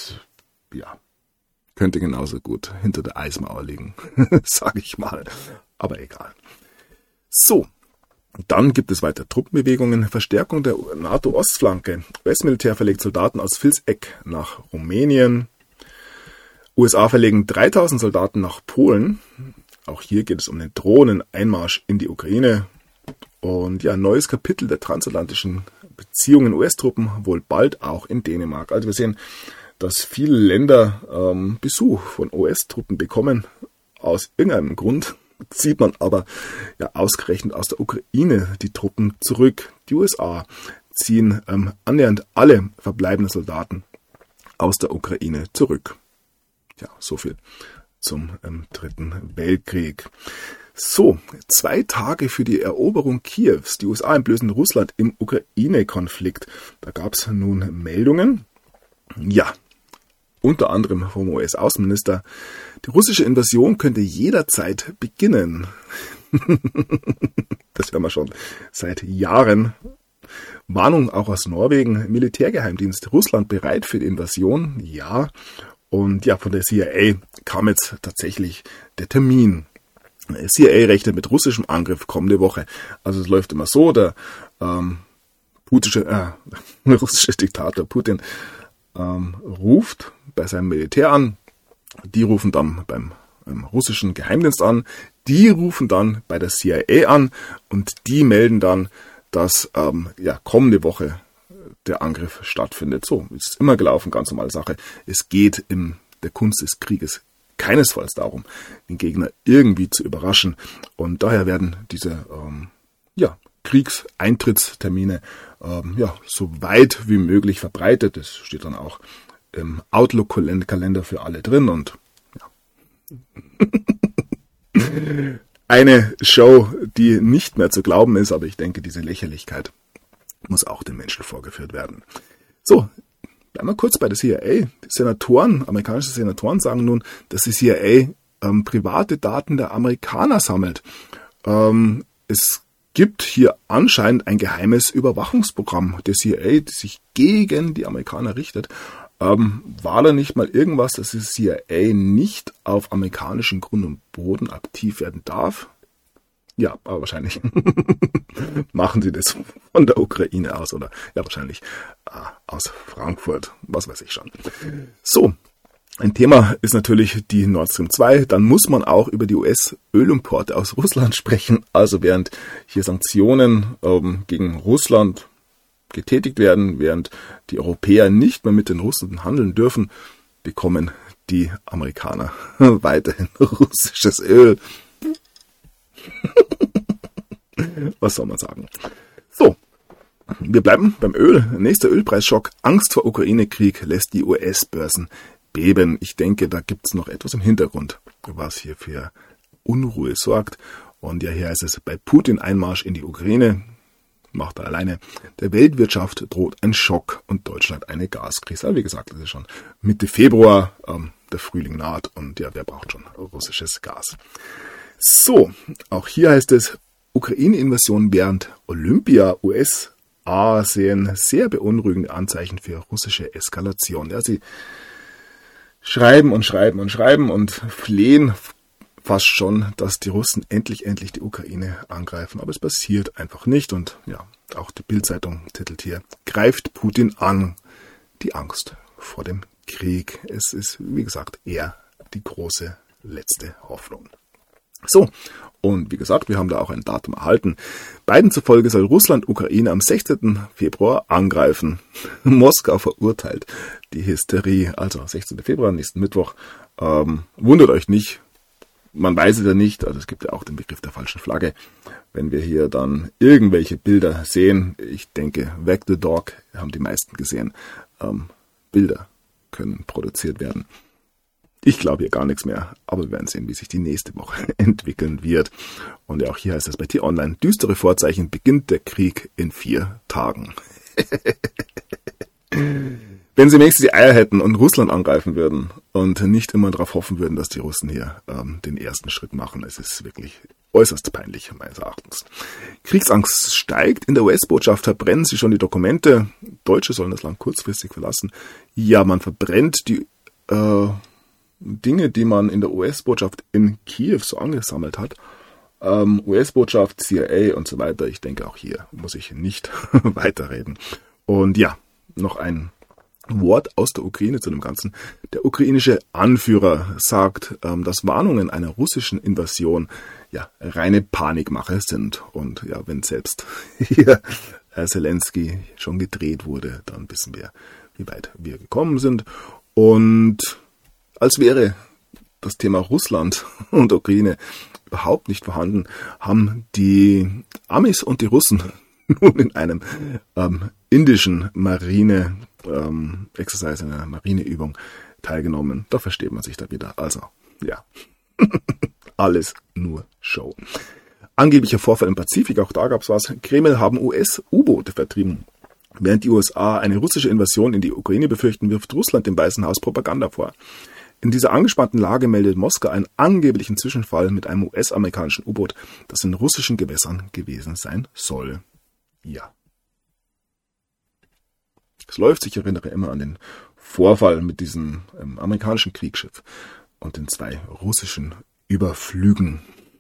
könnte genauso gut hinter der Eismauer liegen, sage ich mal. Aber egal. So, dann gibt es weiter Truppenbewegungen. Verstärkung der NATO-Ostflanke. US-Militär verlegt Soldaten aus Vilseck nach Rumänien. USA verlegen 3000 Soldaten nach Polen. Auch hier geht es um den drohenden Einmarsch in die Ukraine. Und neues Kapitel der transatlantischen Beziehungen. US-Truppen wohl bald auch in Dänemark. Also wir sehen, dass viele Länder Besuch von US-Truppen bekommen. Aus irgendeinem Grund zieht man aber ausgerechnet aus der Ukraine die Truppen zurück. Die USA ziehen annähernd alle verbleibenden Soldaten aus der Ukraine zurück. Ja, so viel zum Dritten Weltkrieg. So, 2 Tage für die Eroberung Kiews. Die USA entblößen Russland im Ukraine-Konflikt. Da gab es nun Meldungen. Ja, unter anderem vom US-Außenminister. Die russische Invasion könnte jederzeit beginnen. Das hören wir schon seit Jahren. Warnung auch aus Norwegen, Militärgeheimdienst, Russland bereit für die Invasion, ja. Und ja, von der CIA kam jetzt tatsächlich der Termin. CIA rechnet mit russischem Angriff kommende Woche. Also es läuft immer so, der russische Diktator Putin ruft bei seinem Militär an, die rufen dann beim russischen Geheimdienst an, die rufen dann bei der CIA an und die melden dann, dass kommende Woche der Angriff stattfindet. So, ist immer gelaufen, ganz normale Sache. Es geht in der Kunst des Krieges keinesfalls darum, den Gegner irgendwie zu überraschen. Und daher werden diese Kriegseintrittstermine so weit wie möglich verbreitet. Das steht dann auch im Outlook-Kalender für alle drin. Und ja. Eine Show, die nicht mehr zu glauben ist, aber ich denke, diese Lächerlichkeit muss auch den Menschen vorgeführt werden. So, bleiben wir kurz bei der CIA. Die Senatoren, amerikanische Senatoren sagen nun, dass die CIA private Daten der Amerikaner sammelt. Es gibt hier anscheinend ein geheimes Überwachungsprogramm der CIA, das sich gegen die Amerikaner richtet. War da nicht mal irgendwas, dass die CIA nicht auf amerikanischem Grund und Boden aktiv werden darf? Ja, aber wahrscheinlich machen sie das von der Ukraine aus oder ja wahrscheinlich aus Frankfurt, was weiß ich schon. So, ein Thema ist natürlich die Nord Stream 2. Dann muss man auch über die US-Ölimporte aus Russland sprechen. Also während hier Sanktionen gegen Russland getätigt werden, während die Europäer nicht mehr mit den Russen handeln dürfen, bekommen die Amerikaner weiterhin russisches Öl. Was soll man sagen? So, wir bleiben beim Öl. Nächster Ölpreisschock. Angst vor Ukraine-Krieg lässt die US-Börsen beben. Ich denke, da gibt es noch etwas im Hintergrund, was hier für Unruhe sorgt. Und ja, hier heißt es, bei Putin Einmarsch in die Ukraine, macht er alleine, der Weltwirtschaft droht ein Schock und Deutschland eine Gaskrise. Aber wie gesagt, das ist schon Mitte Februar, der Frühling naht und ja, wer braucht schon russisches Gas? So, auch hier heißt es, Ukraine-Invasion während Olympia, USA sehen sehr beunruhigende Anzeichen für russische Eskalation. Ja, sie schreiben und schreiben und schreiben und flehen fast schon, dass die Russen endlich die Ukraine angreifen. Aber es passiert einfach nicht. Und ja, auch die Bild-Zeitung titelt hier, greift Putin an. Die Angst vor dem Krieg. Es ist, wie gesagt, eher die große letzte Hoffnung. So, und wie gesagt, wir haben da auch ein Datum erhalten. Beiden zufolge soll Russland Ukraine am 16. Februar angreifen. Moskau verurteilt die Hysterie. Also 16. Februar, nächsten Mittwoch. Wundert euch nicht, man weiß es ja nicht, also es gibt ja auch den Begriff der falschen Flagge. Wenn wir hier dann irgendwelche Bilder sehen, ich denke, Wag the Dog haben die meisten gesehen, Bilder können produziert werden. Ich glaube hier gar nichts mehr, aber wir werden sehen, wie sich die nächste Woche entwickeln wird. Und ja, auch hier heißt es bei T-Online, düstere Vorzeichen, beginnt der Krieg in 4 Tagen. Wenn sie wenigstens die Eier hätten und Russland angreifen würden und nicht immer darauf hoffen würden, dass die Russen hier den ersten Schritt machen, es ist wirklich äußerst peinlich, meines Erachtens. Kriegsangst steigt. In der US-Botschaft verbrennen sie schon die Dokumente. Deutsche sollen das Land kurzfristig verlassen. Ja, man verbrennt die Dinge, die man in der US-Botschaft in Kiew so angesammelt hat. US-Botschaft, CIA und so weiter. Ich denke, auch hier muss ich nicht weiterreden. Und ja, noch ein Wort aus der Ukraine zu dem Ganzen. Der ukrainische Anführer sagt, dass Warnungen einer russischen Invasion ja reine Panikmache sind. Und ja, wenn selbst hier Zelensky schon gedreht wurde, dann wissen wir, wie weit wir gekommen sind. Und als wäre das Thema Russland und Ukraine überhaupt nicht vorhanden, haben die Amis und die Russen nun in einem indischen Marine-Exercise, einer Marineübung teilgenommen. Da versteht man sich da wieder. Also, ja, alles nur Show. Angeblicher Vorfall im Pazifik, auch da gab es was. Kreml haben US-U-Boote vertrieben. Während die USA eine russische Invasion in die Ukraine befürchten, wirft Russland dem Weißen Haus Propaganda vor. In dieser angespannten Lage meldet Moskau einen angeblichen Zwischenfall mit einem US-amerikanischen U-Boot, das in russischen Gewässern gewesen sein soll. Ja. es läuft. Ich erinnere immer an den Vorfall mit diesem amerikanischen Kriegsschiff und den 2 russischen Überflügen.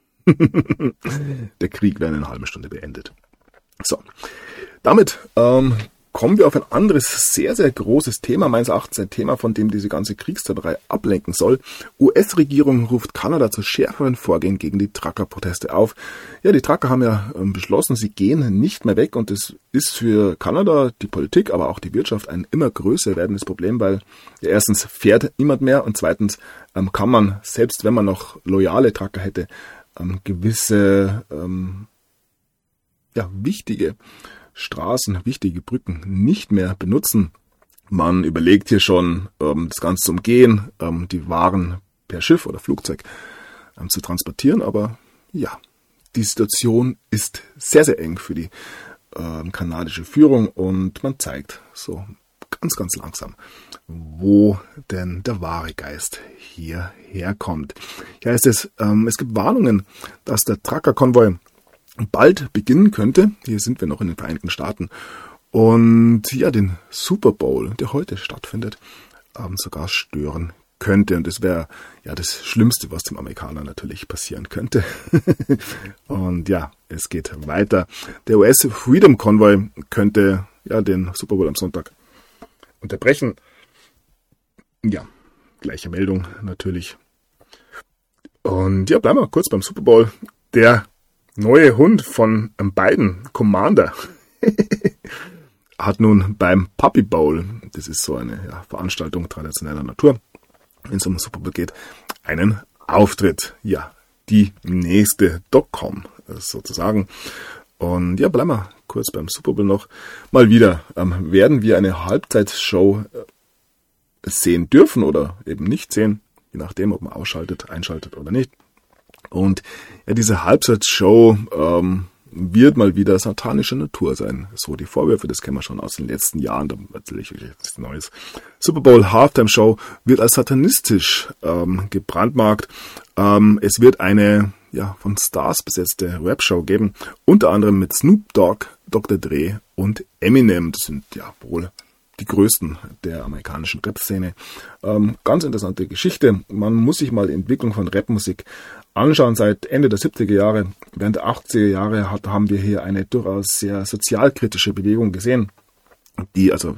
Der Krieg wäre in einer halben Stunde beendet. So, damit kommen wir auf ein anderes, sehr, sehr großes Thema, meines Erachtens ein Thema, von dem diese ganze Kriegstreiberei ablenken soll. US-Regierung ruft Kanada zu schärferen Vorgehen gegen die Trucker-Proteste auf. Ja, die Trucker haben ja beschlossen, sie gehen nicht mehr weg und es ist für Kanada, die Politik, aber auch die Wirtschaft ein immer größer werdendes Problem, weil ja, erstens fährt niemand mehr und zweitens kann man, selbst wenn man noch loyale Trucker hätte, gewisse wichtige Straßen, wichtige Brücken nicht mehr benutzen. Man überlegt hier schon, das Ganze zu umgehen, die Waren per Schiff oder Flugzeug zu transportieren. Aber ja, die Situation ist sehr, sehr eng für die kanadische Führung und man zeigt so ganz, ganz langsam, wo denn der wahre Geist hier herkommt. Hier heißt es, es gibt Warnungen, dass der Trucker-Konvoi bald beginnen könnte. Hier sind wir noch in den Vereinigten Staaten. Und ja, den Super Bowl, der heute stattfindet, sogar stören könnte. Und das wäre ja das Schlimmste, was dem Amerikaner natürlich passieren könnte. Und ja, es geht weiter. Der US Freedom Convoy könnte ja den Super Bowl am Sonntag unterbrechen. Ja, gleiche Meldung natürlich. Und ja, bleiben wir kurz beim Super Bowl. Der neue Hund von Biden, Commander, hat nun beim Puppy Bowl, das ist so eine Veranstaltung traditioneller Natur, wenn es um Super Bowl geht, einen Auftritt. Ja, die nächste Dogcom sozusagen. Und ja, bleiben wir kurz beim Super Bowl noch. Mal wieder werden wir eine Halbzeitshow sehen dürfen oder eben nicht sehen, je nachdem, ob man ausschaltet, einschaltet oder nicht. Und ja, diese Halbzeitshow wird mal wieder satanischer Natur sein. So die Vorwürfe, das kennen wir schon aus den letzten Jahren. Da natürlich nichts Neues. Super Bowl Halftime Show wird als satanistisch gebrandmarkt. Es wird eine von Stars besetzte Rap-Show geben, unter anderem mit Snoop Dogg, Dr. Dre und Eminem. Das sind ja wohl die größten der amerikanischen Rap-Szene. Ganz interessante Geschichte. Man muss sich mal die Entwicklung von Rapmusik anschauen. Seit Ende der 70er Jahre, während der 80er Jahre haben wir hier eine durchaus sehr sozialkritische Bewegung gesehen, die also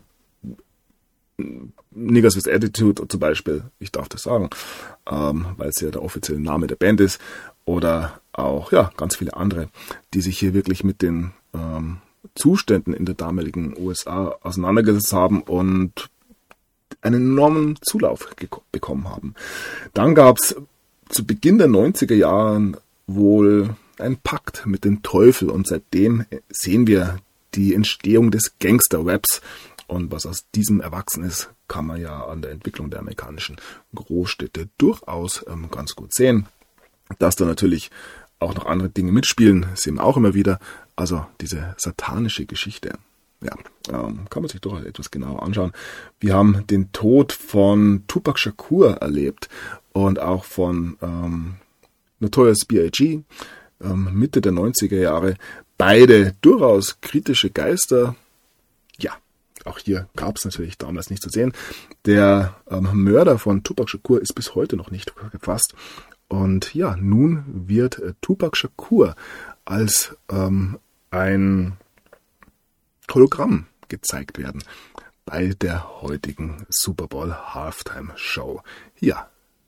Niggas with Attitude zum Beispiel, ich darf das sagen, weil es ja der offizielle Name der Band ist, oder auch ganz viele andere, die sich hier wirklich mit den Zuständen in der damaligen USA auseinandergesetzt haben und einen enormen Zulauf bekommen haben. Dann gab es zu Beginn der 90er Jahren wohl einen Pakt mit dem Teufel und seitdem sehen wir die Entstehung des Gangster-Raps und was aus diesem erwachsen ist, kann man ja an der Entwicklung der amerikanischen Großstädte durchaus ganz gut sehen. Dass da natürlich auch noch andere Dinge mitspielen, sehen wir auch immer wieder. Also diese satanische Geschichte, kann man sich doch etwas genauer anschauen. Wir haben den Tod von Tupac Shakur erlebt und auch von Notorious B.I.G. Mitte der 90er Jahre. Beide durchaus kritische Geister. Ja, auch hier gab es natürlich damals nicht zu sehen. Der Mörder von Tupac Shakur ist bis heute noch nicht gefasst. Und ja, nun wird Tupac Shakur als ein Hologramm gezeigt werden bei der heutigen Super Bowl Halftime Show. Ja,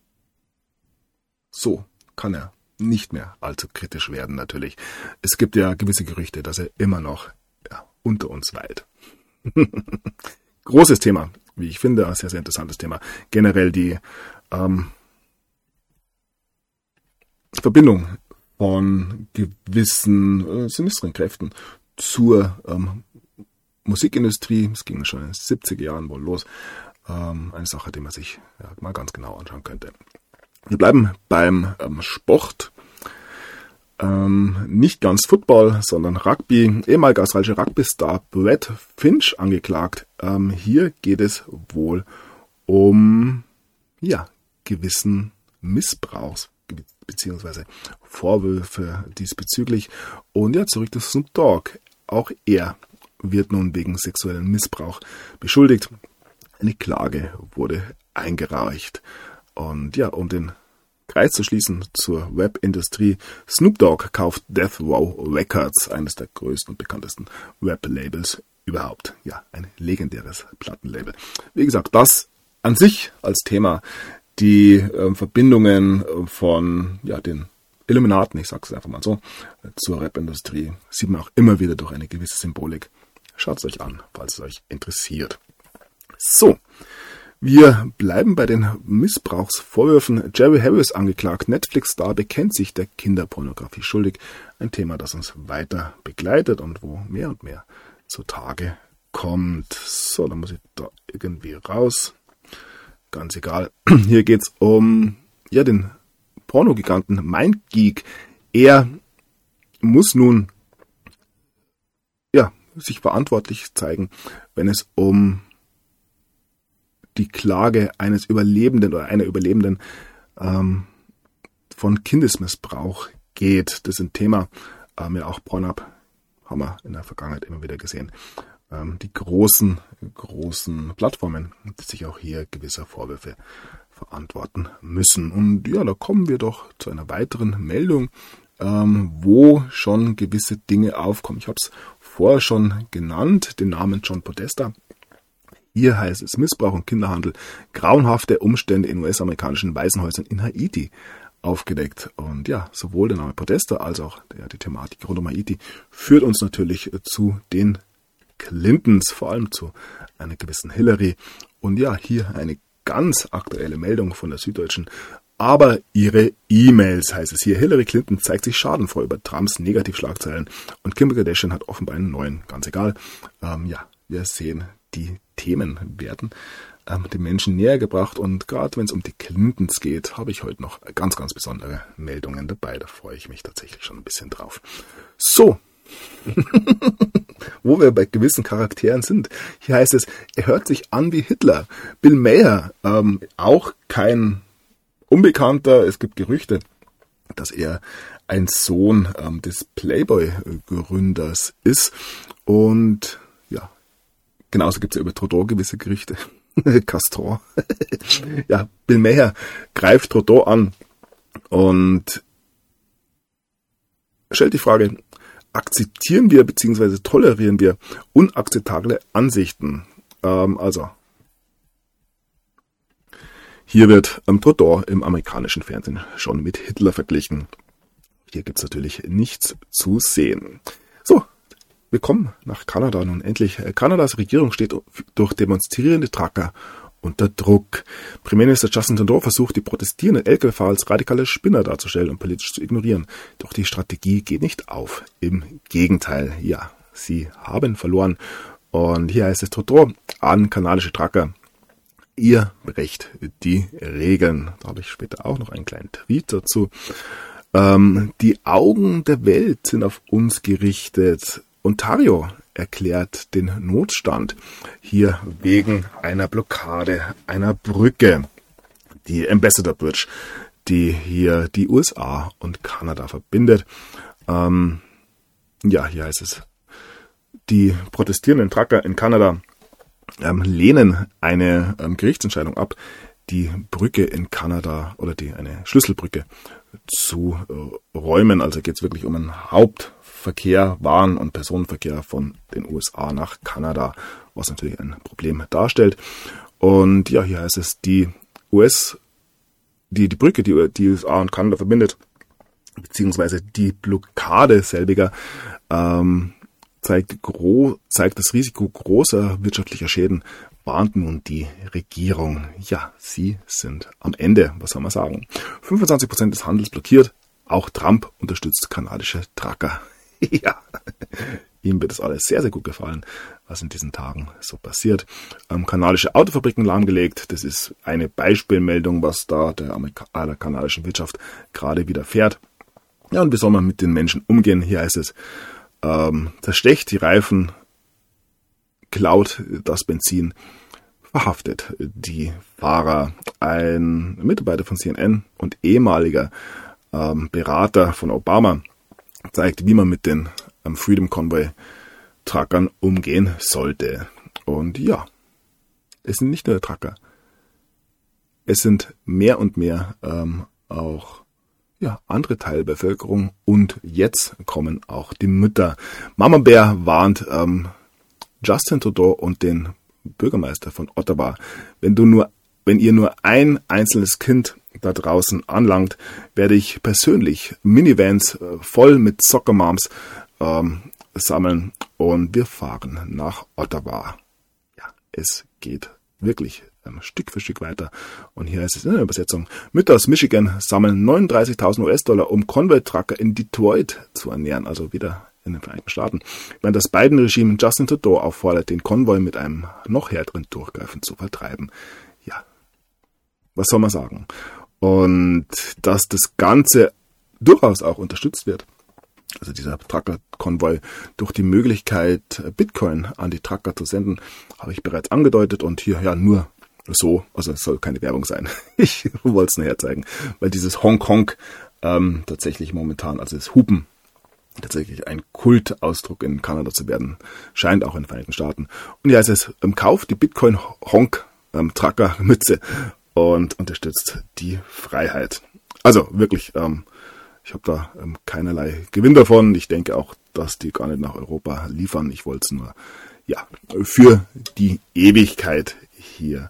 so kann er nicht mehr allzu kritisch werden natürlich. Es gibt ja gewisse Gerüchte, dass er immer noch unter uns weilt. Großes Thema, wie ich finde, ein sehr, sehr interessantes Thema. Generell die Verbindung von gewissen sinistren Kräften zur Musikindustrie. Es ging schon in den 70er Jahren wohl los. Eine Sache, die man sich mal ganz genau anschauen könnte. Wir bleiben beim Sport. Nicht ganz Football, sondern Rugby. Ehemaliger australischer Rugby-Star Brett Finch angeklagt. Hier geht es wohl um gewissen Missbrauchs beziehungsweise Vorwürfe diesbezüglich. Und zurück zu Snoop Dogg. Auch er wird nun wegen sexuellen Missbrauch beschuldigt. Eine Klage wurde eingereicht. Und ja, um den Kreis zu schließen zur Webindustrie, Snoop Dogg kauft Death Row Records, eines der größten und bekanntesten Web-Labels überhaupt. Ja, ein legendäres Plattenlabel. Wie gesagt, das an sich als Thema, die Verbindungen von den Illuminaten, ich sag's einfach mal so, zur Rap-Industrie, sieht man auch immer wieder durch eine gewisse Symbolik. Schaut es euch an, falls es euch interessiert. So, wir bleiben bei den Missbrauchsvorwürfen. Jerry Harris angeklagt, Netflix-Star bekennt sich der Kinderpornografie schuldig. Ein Thema, das uns weiter begleitet und wo mehr und mehr zutage kommt. So, dann muss ich da irgendwie raus. Ganz egal. Hier geht's um den Pornogiganten MindGeek. Er muss nun sich verantwortlich zeigen, wenn es um die Klage eines Überlebenden oder einer Überlebenden von Kindesmissbrauch geht. Das ist ein Thema, auch Pornhub haben wir in der Vergangenheit immer wieder gesehen. Die großen Plattformen, die sich auch hier gewisser Vorwürfe verantworten müssen. Und ja, da kommen wir doch zu einer weiteren Meldung, wo schon gewisse Dinge aufkommen. Ich habe es vorher schon genannt, den Namen John Podesta. Hier heißt es Missbrauch und Kinderhandel, grauenhafte Umstände in US-amerikanischen Waisenhäusern in Haiti aufgedeckt. Und ja, sowohl der Name Podesta als auch die Thematik rund um Haiti führt uns natürlich zu den Clintons, vor allem zu einer gewissen Hillary. Und ja, hier eine ganz aktuelle Meldung von der Süddeutschen. Aber ihre E-Mails, heißt es hier. Hillary Clinton zeigt sich schadenfroh über Trumps Negativschlagzeilen und Kim Kardashian hat offenbar einen neuen, ganz egal. Wir sehen, die Themen werden den Menschen näher gebracht und gerade wenn es um die Clintons geht, habe ich heute noch ganz, ganz besondere Meldungen dabei. Da freue ich mich tatsächlich schon ein bisschen drauf. So, wo wir bei gewissen Charakteren sind. Hier heißt es, er hört sich an wie Hitler. Bill Maher, auch kein Unbekannter. Es gibt Gerüchte, dass er ein Sohn des Playboy-Gründers ist. Und ja, genauso gibt es ja über Trudeau gewisse Gerüchte. Castro. Ja, Bill Maher greift Trudeau an und stellt die Frage, akzeptieren wir bzw. tolerieren wir unakzeptable Ansichten? Hier wird Trudeau im amerikanischen Fernsehen schon mit Hitler verglichen. Hier gibt es natürlich nichts zu sehen. So, wir kommen nach Kanada nun endlich. Kanadas Regierung steht durch demonstrierende Trucker unter Druck. Premierminister Justin Trudeau versucht, die protestierenden Lkw-Fahrer als radikale Spinner darzustellen und politisch zu ignorieren. Doch die Strategie geht nicht auf. Im Gegenteil, ja, sie haben verloren. Und hier heißt es Trudeau an kanadische Trucker, ihr brecht die Regeln. Da habe ich später auch noch einen kleinen Tweet dazu. Die Augen der Welt sind auf uns gerichtet. Ontario erklärt den Notstand hier wegen einer Blockade einer Brücke, die Ambassador Bridge, die hier die USA und Kanada verbindet. Hier heißt es, die protestierenden Trucker in Kanada lehnen eine Gerichtsentscheidung ab, die Brücke in Kanada oder eine Schlüsselbrücke zu räumen. Also geht es wirklich um einen Hauptverkehr, Waren- und Personenverkehr von den USA nach Kanada, was natürlich ein Problem darstellt. Und ja, hier heißt es, die Brücke, die USA und Kanada verbindet, beziehungsweise die Blockade selbiger, zeigt das Risiko großer wirtschaftlicher Schäden, warnt nun die Regierung. Ja, sie sind am Ende, was soll man sagen. 25% des Handels blockiert, auch Trump unterstützt kanadische Trucker. Ja, ihm wird es alles sehr, sehr gut gefallen, was in diesen Tagen so passiert. Kanadische Autofabriken lahmgelegt, das ist eine Beispielmeldung, was da der kanadischen Wirtschaft gerade widerfährt. Ja, und wie soll man mit den Menschen umgehen? Hier heißt es, zerstecht die Reifen, klaut das Benzin, verhaftet die Fahrer. Ein Mitarbeiter von CNN und ehemaliger Berater von Obama zeigt, wie man mit den Freedom Convoy Truckern umgehen sollte. Und ja, es sind nicht nur Trucker. Es sind mehr und mehr auch andere Teile der Bevölkerung. Und jetzt kommen auch die Mütter. Mama Bär warnt Justin Trudeau und den Bürgermeister von Ottawa, wenn ihr nur ein einzelnes Kind da draußen anlangt, werde ich persönlich Minivans voll mit Soccer Moms sammeln und wir fahren nach Ottawa. Ja, es geht wirklich Stück für Stück weiter. Und hier heißt es in der Übersetzung: Mütter aus Michigan sammeln 39.000 US-Dollar, um Convoy-Trucker in Detroit zu ernähren, also wieder in den Vereinigten Staaten, während das Biden-Regime Justin Trudeau auffordert, den Konvoi mit einem noch härteren Durchgreifen zu vertreiben. Ja, was soll man sagen? Und dass das Ganze durchaus auch unterstützt wird, also dieser Trucker-Konvoi, durch die Möglichkeit, Bitcoin an die Trucker zu senden, habe ich bereits angedeutet und hier nur so, also es soll keine Werbung sein. Ich wollte es nachher zeigen, weil dieses Honk-Honk tatsächlich momentan, also das Hupen, tatsächlich ein Kultausdruck in Kanada zu werden, scheint auch in den Vereinigten Staaten. Und hier heißt es, kauft die Bitcoin-Honk-Trucker-Mütze und unterstützt die Freiheit. Also wirklich, ich habe da keinerlei Gewinn davon. Ich denke auch, dass die gar nicht nach Europa liefern. Ich wollte es nur für die Ewigkeit hier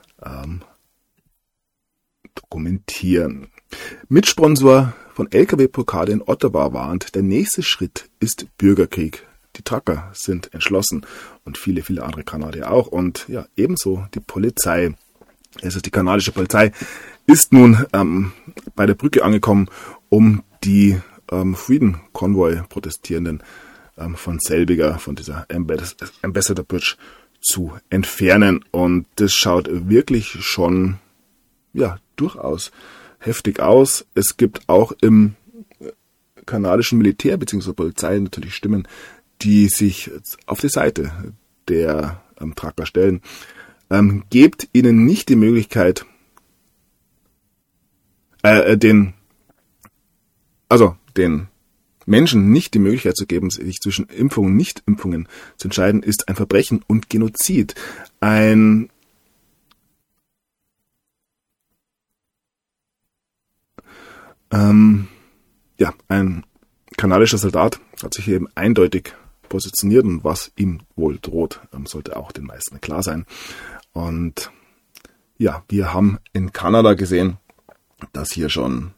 dokumentieren. Mitsponsor von LKW-Blockade in Ottawa warnt, der nächste Schritt ist Bürgerkrieg. Die Trucker sind entschlossen und viele, viele andere Kanadier auch. Und ebenso die Polizei. Also die kanadische Polizei ist nun bei der Brücke angekommen, um die Freedom Convoy Protestierenden von selbiger, von dieser Ambassador Bridge zu entfernen. Und das schaut wirklich schon durchaus heftig aus. Es gibt auch im kanadischen Militär bzw. Polizei natürlich Stimmen, die sich auf die Seite der Trucker stellen. Gebt ihnen nicht die Möglichkeit, den Menschen nicht die Möglichkeit zu geben, sich zwischen Impfungen und Nicht-Impfungen zu entscheiden, ist ein Verbrechen und Genozid. Ein kanadischer Soldat hat sich eben eindeutig positioniert und was ihm wohl droht, sollte auch den meisten klar sein. Und wir haben in Kanada gesehen, dass hier schon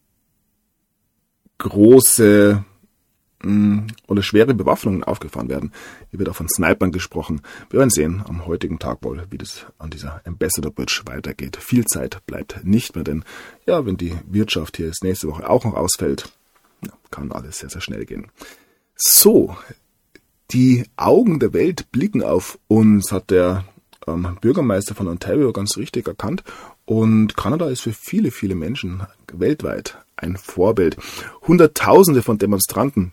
große oder schwere Bewaffnungen aufgefahren werden. Hier wird auch von Snipern gesprochen. Wir werden sehen am heutigen Tag wohl, wie das an dieser Ambassador Bridge weitergeht. Viel Zeit bleibt nicht mehr, denn wenn die Wirtschaft hier jetzt nächste Woche auch noch ausfällt, kann alles sehr, sehr schnell gehen. So, die Augen der Welt blicken auf uns, hat der Bürgermeister von Ontario ganz richtig erkannt. Und Kanada ist für viele, viele Menschen weltweit ein Vorbild. Hunderttausende von Demonstranten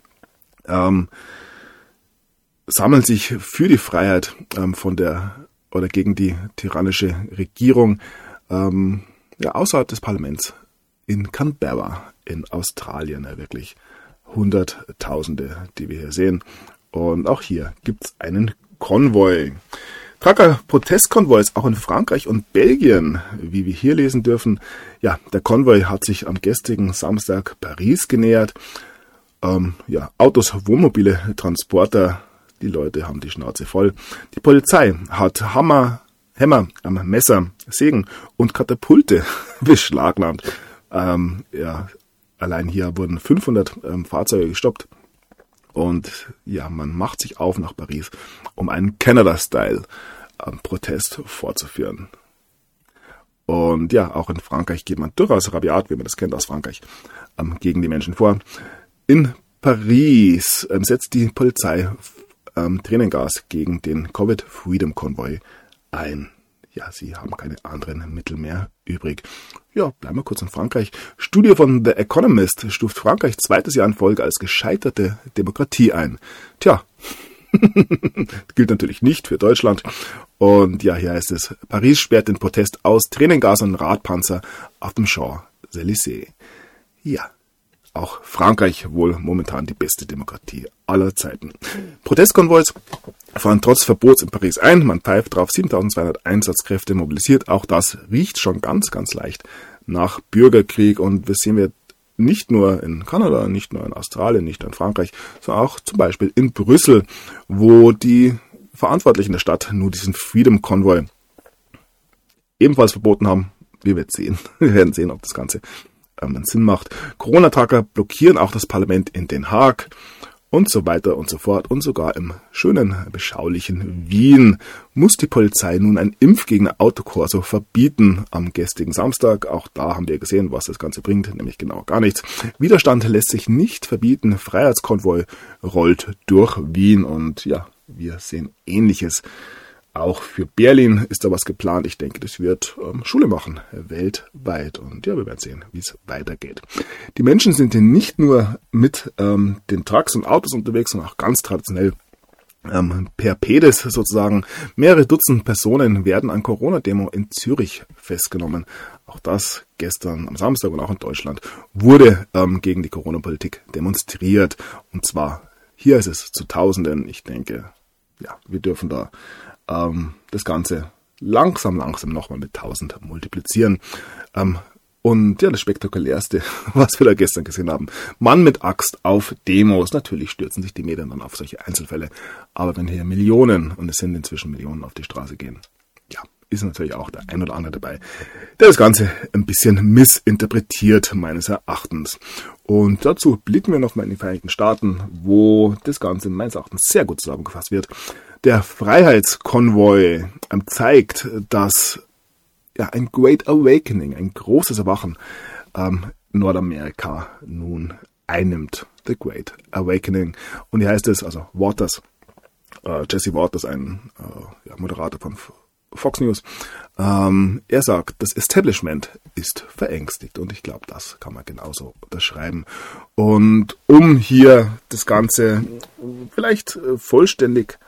sammeln sich für die Freiheit gegen die tyrannische Regierung außerhalb des Parlaments in Canberra in Australien. Wirklich Hunderttausende, die wir hier sehen. Und auch hier gibt's einen Konvoi. Trucker-Protestkonvois auch in Frankreich und Belgien, wie wir hier lesen dürfen. Der Konvoi hat sich am gestrigen Samstag Paris genähert. Autos, Wohnmobile, Transporter, die Leute haben die Schnauze voll. Die Polizei hat Hämmer, Messer, Sägen und Katapulte beschlagnahmt. Allein hier wurden 500 Fahrzeuge gestoppt. Und man macht sich auf nach Paris, um einen Canada-Style-Protest vorzuführen. Und auch in Frankreich geht man durchaus rabiat, wie man das kennt aus Frankreich, gegen die Menschen vor. In Paris setzt die Polizei Tränengas gegen den Covid Freedom Convoy ein. Sie haben keine anderen Mittel mehr übrig. Bleiben wir kurz in Frankreich. Studie von The Economist stuft Frankreich zweites Jahr in Folge als gescheiterte Demokratie ein. Gilt natürlich nicht für Deutschland. Und hier heißt es, Paris sperrt den Protest aus, Tränengas und Radpanzer auf dem Champs-Élysées. auch Frankreich wohl momentan die beste Demokratie aller Zeiten. Protestkonvois fahren trotz Verbots in Paris ein. Man pfeift drauf, 7.200 Einsatzkräfte mobilisiert. Auch das riecht schon ganz, ganz leicht nach Bürgerkrieg. Und das sehen wir nicht nur in Kanada, nicht nur in Australien, nicht nur in Frankreich, sondern auch zum Beispiel in Brüssel, wo die Verantwortlichen der Stadt nur diesen Freedom Convoy ebenfalls verboten haben. Wir werden sehen, ob das Ganze einen Sinn macht. Corona-Tracker blockieren auch das Parlament in Den Haag und so weiter und so fort. Und sogar im schönen, beschaulichen Wien muss die Polizei nun ein Impfgegner-Autokorso verbieten am gestrigen Samstag. Auch da haben wir gesehen, was das Ganze bringt, nämlich genau gar nichts. Widerstand lässt sich nicht verbieten. Freiheitskonvoi rollt durch Wien und ja, wir sehen Ähnliches. Auch für Berlin ist da was geplant. Ich denke, das wird Schule machen, weltweit. Und ja, wir werden sehen, wie es weitergeht. Die Menschen sind hier nicht nur mit den Trucks und Autos unterwegs, sondern auch ganz traditionell per Pedis sozusagen. Mehrere Dutzend Personen werden an Corona-Demo in Zürich festgenommen. Auch das gestern am Samstag und auch in Deutschland wurde gegen die Corona-Politik demonstriert. Und zwar, hier ist es zu Tausenden. Ich denke, ja, wir dürfen da das Ganze langsam nochmal mit 1000 multiplizieren. Und ja, das Spektakulärste, was wir da gestern gesehen haben, Mann mit Axt auf Demos. Natürlich stürzen sich die Medien dann auf solche Einzelfälle. Aber wenn hier Millionen, und es sind inzwischen Millionen, auf die Straße gehen, ja, ist natürlich auch der ein oder andere dabei, der das Ganze ein bisschen missinterpretiert, meines Erachtens. Und dazu blicken wir nochmal in die Vereinigten Staaten, wo das Ganze meines Erachtens sehr gut zusammengefasst wird. Der Freiheitskonvoi zeigt, dass ja, ein Great Awakening, ein großes Erwachen Nordamerika nun einnimmt. The Great Awakening. Und hier heißt es, also Waters, Jesse Waters, ein Moderator von Fox News, er sagt, das Establishment ist verängstigt. Und ich glaube, das kann man genauso unterschreiben. Und um hier das Ganze vielleicht vollständig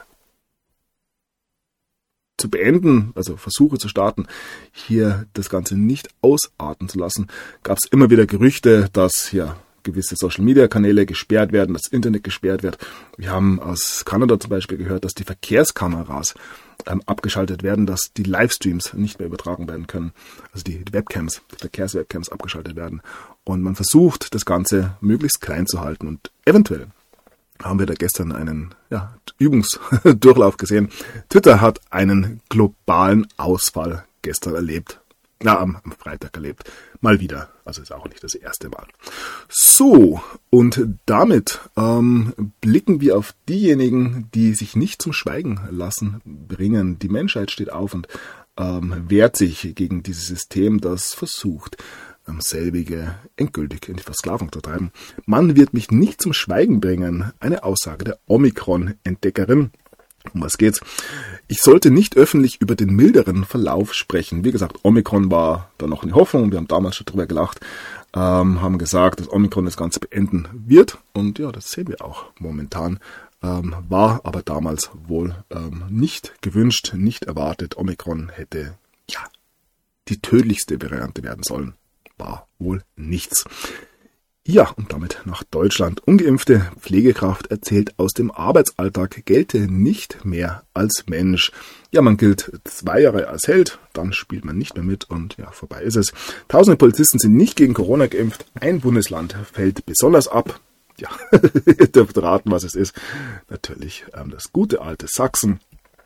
zu beenden, also Versuche zu starten, hier das Ganze nicht ausarten zu lassen, gab es immer wieder Gerüchte, dass ja gewisse Social-Media-Kanäle gesperrt werden, das Internet gesperrt wird. Wir haben aus Kanada zum Beispiel gehört, dass die Verkehrskameras abgeschaltet werden, dass die Livestreams nicht mehr übertragen werden können, also die Webcams, die Verkehrswebcams abgeschaltet werden. Und man versucht, das Ganze möglichst klein zu halten. Und eventuell haben wir da gestern einen Übungsdurchlauf gesehen. Twitter hat einen globalen Ausfall gestern erlebt. Am Freitag erlebt. Mal wieder. Also ist auch nicht das erste Mal. So, und damit blicken wir auf diejenigen, die sich nicht zum Schweigen lassen bringen. Die Menschheit steht auf und wehrt sich gegen dieses System, das versucht, selbige endgültig in die Versklavung zu treiben. Man wird mich nicht zum Schweigen bringen. Eine Aussage der Omikron-Entdeckerin. Um was geht's? Ich sollte nicht öffentlich über den milderen Verlauf sprechen. Wie gesagt, Omikron war da noch eine Hoffnung. Wir haben damals schon drüber gelacht, haben gesagt, dass Omikron das Ganze beenden wird. Und ja, das sehen wir auch momentan. War aber damals wohl nicht gewünscht, nicht erwartet. Omikron hätte ja die tödlichste Variante werden sollen. War wohl nichts. Ja, und damit nach Deutschland. Ungeimpfte Pflegekraft erzählt aus dem Arbeitsalltag, gelte nicht mehr als Mensch. Ja, man gilt 2 Jahre als Held, dann spielt man nicht mehr mit und ja, vorbei ist es. Tausende Polizisten sind nicht gegen Corona geimpft. Ein Bundesland fällt besonders ab. Ja, ihr dürft raten, was es ist. Natürlich das gute alte Sachsen.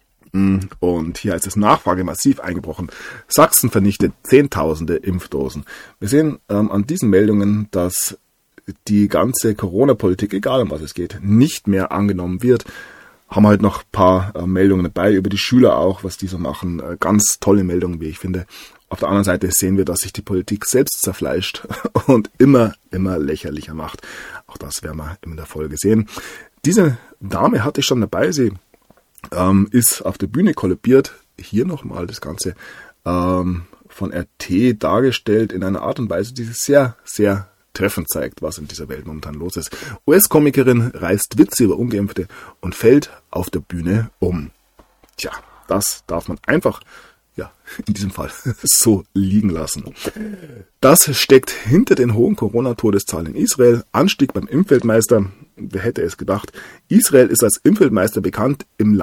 Und hier ist das Nachfrage massiv eingebrochen. Sachsen vernichtet Zehntausende Impfdosen. Wir sehen an diesen Meldungen, dass die ganze Corona-Politik, egal um was es geht, nicht mehr angenommen wird. Haben halt noch ein paar Meldungen dabei, über die Schüler auch, was die so machen. Ganz tolle Meldungen, wie ich finde. Auf der anderen Seite sehen wir, dass sich die Politik selbst zerfleischt und immer lächerlicher macht. Auch das werden wir in der Folge sehen. Diese Dame hatte ich schon dabei. Sie ist auf der Bühne kollabiert. Hier nochmal das Ganze von RT dargestellt in einer Art und Weise, die sehr, sehr treffend zeigt, was in dieser Welt momentan los ist. US-Komikerin reißt Witze über Ungeimpfte und fällt auf der Bühne um. Tja, das darf man einfach in diesem Fall so liegen lassen. Das steckt hinter den hohen Corona-Todeszahlen in Israel. Anstieg beim Impfweltmeister. Wer hätte es gedacht? Israel ist als Impfweltmeister bekannt. Im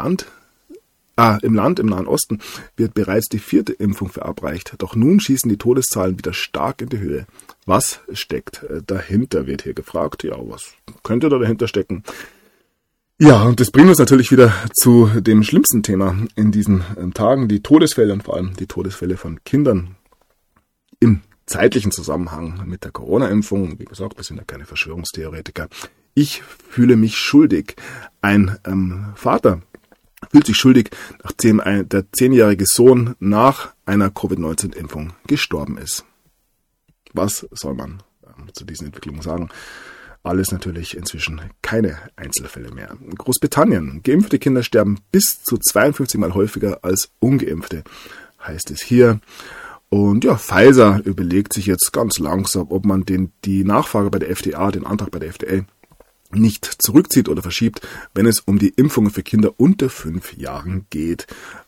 Nahen Osten wird bereits die 4. Impfung verabreicht. Doch nun schießen die Todeszahlen wieder stark in die Höhe. Was steckt dahinter, wird hier gefragt. Ja, was könnte da dahinter stecken? Ja, und das bringt uns natürlich wieder zu dem schlimmsten Thema in diesen Tagen, die Todesfälle und vor allem die Todesfälle von Kindern im zeitlichen Zusammenhang mit der Corona-Impfung. Wie gesagt, wir sind ja keine Verschwörungstheoretiker. Ich fühle mich schuldig. Ein Vater fühlt sich schuldig, nachdem der 10-jährige Sohn nach einer Covid-19-Impfung gestorben ist. Was soll man zu diesen Entwicklungen sagen? Alles natürlich inzwischen keine Einzelfälle mehr. In Großbritannien, geimpfte Kinder sterben bis zu 52 Mal häufiger als ungeimpfte, heißt es hier. Und ja, Pfizer überlegt sich jetzt ganz langsam, ob man die Nachfrage bei der FDA, den Antrag bei der FDA, nicht zurückzieht oder verschiebt, wenn es um die Impfungen für Kinder unter 5 Jahren geht.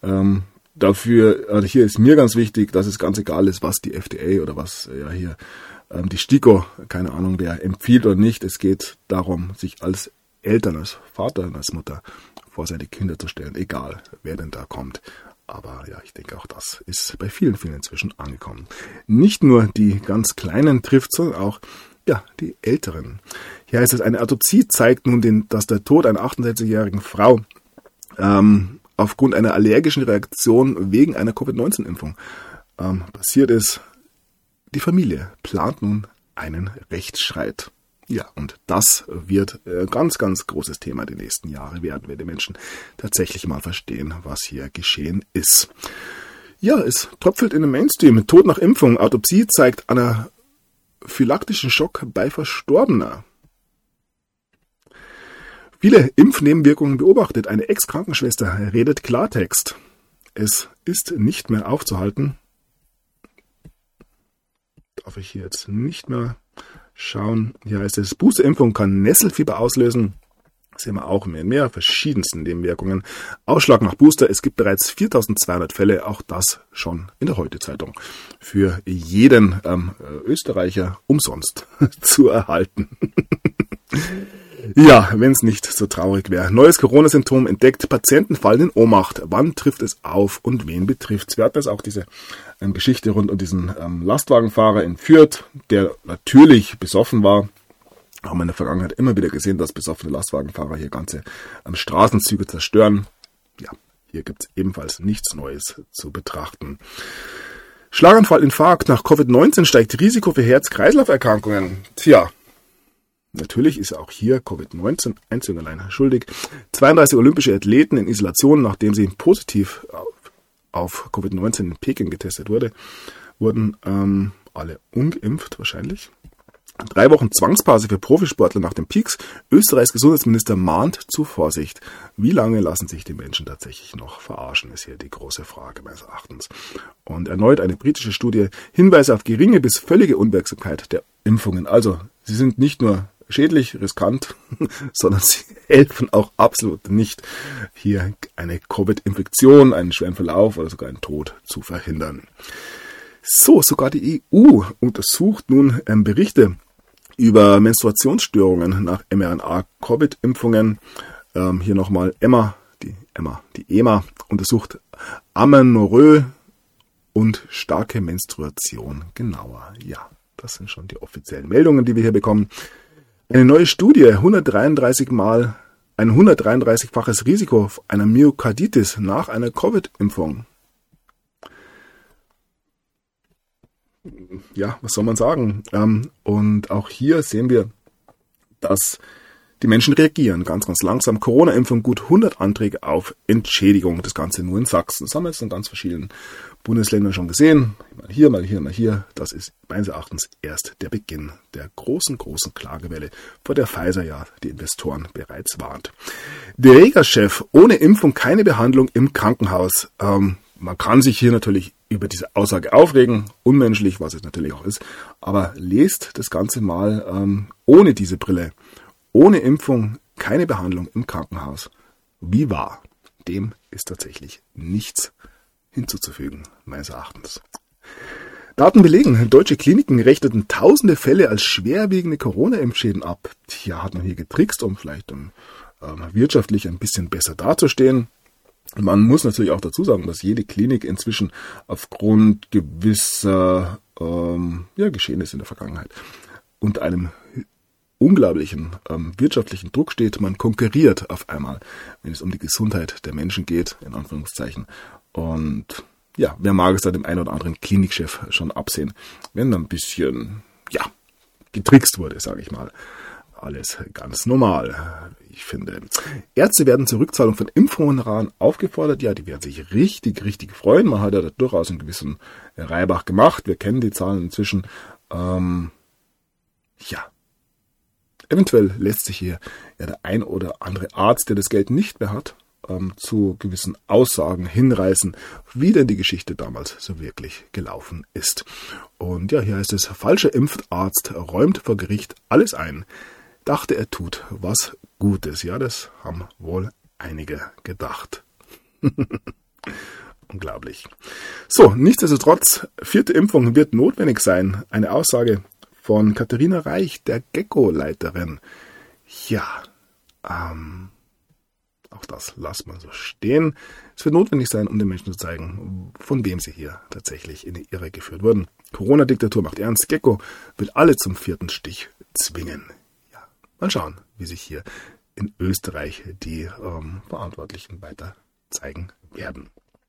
Hier ist mir ganz wichtig, dass es ganz egal ist, was die FDA oder was hier die STIKO, keine Ahnung wer, empfiehlt oder nicht. Es geht darum, sich als Eltern, als Vater und als Mutter vor seine Kinder zu stellen, egal wer denn da kommt. Aber ja, ich denke auch das ist bei vielen inzwischen angekommen. Nicht nur die ganz Kleinen trifft, sondern auch die Älteren. Hier heißt es, eine Autopsie zeigt nun, dass der Tod einer 68-jährigen Frau aufgrund einer allergischen Reaktion wegen einer Covid-19-Impfung passiert ist. Die Familie plant nun einen Rechtsstreit. Ja, und das wird ganz großes Thema die nächsten Jahre werden, wenn die Menschen tatsächlich mal verstehen, was hier geschehen ist. Ja, es tröpfelt in den Mainstream. Tod nach Impfung. Autopsie zeigt anaphylaktischen Schock bei Verstorbener. Viele Impfnebenwirkungen beobachtet. Eine Ex-Krankenschwester redet Klartext. Es ist nicht mehr aufzuhalten. Darf ich hier jetzt nicht mehr schauen. Hier heißt es, Boosterimpfung kann Nesselfieber auslösen. Das sehen wir auch mehr verschiedensten Nebenwirkungen. Ausschlag nach Booster. Es gibt bereits 4200 Fälle. Auch das schon in der Heute-Zeitung. Für jeden Österreicher umsonst zu erhalten. Ja, wenn es nicht so traurig wäre. Neues Corona-Symptom entdeckt. Patienten fallen in Ohnmacht. Wann trifft es auf und wen betrifft es? Wir hatten jetzt auch diese Geschichte rund um diesen Lastwagenfahrer in Fürth, der natürlich besoffen war. Haben wir in der Vergangenheit immer wieder gesehen, dass besoffene Lastwagenfahrer hier ganze Straßenzüge zerstören. Ja, hier gibt es ebenfalls nichts Neues zu betrachten. Schlaganfall, Infarkt. Nach Covid-19 steigt Risiko für Herz-Kreislauf-Erkrankungen. Tja. Natürlich ist auch hier Covid-19 einzig und allein schuldig. 32 olympische Athleten in Isolation, nachdem sie positiv auf Covid-19 in Peking getestet wurden alle ungeimpft wahrscheinlich. 3 Wochen Zwangspause für Profisportler nach den Peaks. Österreichs Gesundheitsminister mahnt zu Vorsicht. Wie lange lassen sich die Menschen tatsächlich noch verarschen, ist hier die große Frage meines Erachtens. Und erneut eine britische Studie. Hinweise auf geringe bis völlige Unwirksamkeit der Impfungen. Also, sie sind nicht nur schädlich, riskant, sondern sie helfen auch absolut nicht, hier eine Covid-Infektion, einen schweren Verlauf oder sogar einen Tod zu verhindern. So, sogar die EU untersucht nun Berichte über Menstruationsstörungen nach mRNA-Covid-Impfungen. Hier nochmal die EMA untersucht Amenorrhoe und starke Menstruation genauer. Ja, das sind schon die offiziellen Meldungen, die wir hier bekommen. Eine neue Studie, 133-faches Risiko einer Myokarditis nach einer Covid-Impfung. Ja, was soll man sagen? Und auch hier sehen wir, dass die Menschen reagieren, ganz langsam. Corona-Impfung, gut 100 Anträge auf Entschädigung. Das Ganze nur in Sachsen. Das haben wir jetzt in ganz verschiedenen Bundesländern schon gesehen. Mal hier, mal hier, mal hier. Das ist meines Erachtens erst der Beginn der großen Klagewelle, vor der Pfizer ja die Investoren bereits warnt. Der Rega-Chef, ohne Impfung keine Behandlung im Krankenhaus. Man kann sich hier natürlich über diese Aussage aufregen, unmenschlich, was es natürlich auch ist, aber lest das Ganze mal ohne diese Brille. Ohne Impfung keine Behandlung im Krankenhaus. Wie wahr? Dem ist tatsächlich nichts hinzuzufügen, meines Erachtens. Daten belegen, deutsche Kliniken rechneten tausende Fälle als schwerwiegende Corona-Impfschäden ab. Tja, hat man hier getrickst, um vielleicht wirtschaftlich ein bisschen besser dazustehen. Man muss natürlich auch dazu sagen, dass jede Klinik inzwischen aufgrund gewisser Geschehnisse in der Vergangenheit unter einem unglaublichen wirtschaftlichen Druck steht. Man konkurriert auf einmal, wenn es um die Gesundheit der Menschen geht, in Anführungszeichen. Und ja, wer mag es da dem einen oder anderen Klinikchef schon absehen, wenn da ein bisschen, getrickst wurde, sage ich mal. Alles ganz normal, ich finde. Ärzte werden zur Rückzahlung von Impfhonoraren aufgefordert. Ja, die werden sich richtig, richtig freuen. Man hat ja da durchaus einen gewissen Reibach gemacht. Wir kennen die Zahlen inzwischen. Eventuell lässt sich hier der ein oder andere Arzt, der das Geld nicht mehr hat, zu gewissen Aussagen hinreißen, wie denn die Geschichte damals so wirklich gelaufen ist. Und ja, hier heißt es, falscher Impfarzt räumt vor Gericht alles ein. Dachte, er tut was Gutes. Ja, das haben wohl einige gedacht. Unglaublich. So, nichtsdestotrotz, 4. Impfung wird notwendig sein. Eine Aussage von Katharina Reich, der Gecko-Leiterin. Ja, auch das lassen wir so stehen. Es wird notwendig sein, um den Menschen zu zeigen, von wem sie hier tatsächlich in die Irre geführt wurden. Corona-Diktatur macht ernst. Gecko wird alle zum 4. Stich zwingen. Ja, mal schauen, wie sich hier in Österreich die Verantwortlichen weiter zeigen werden.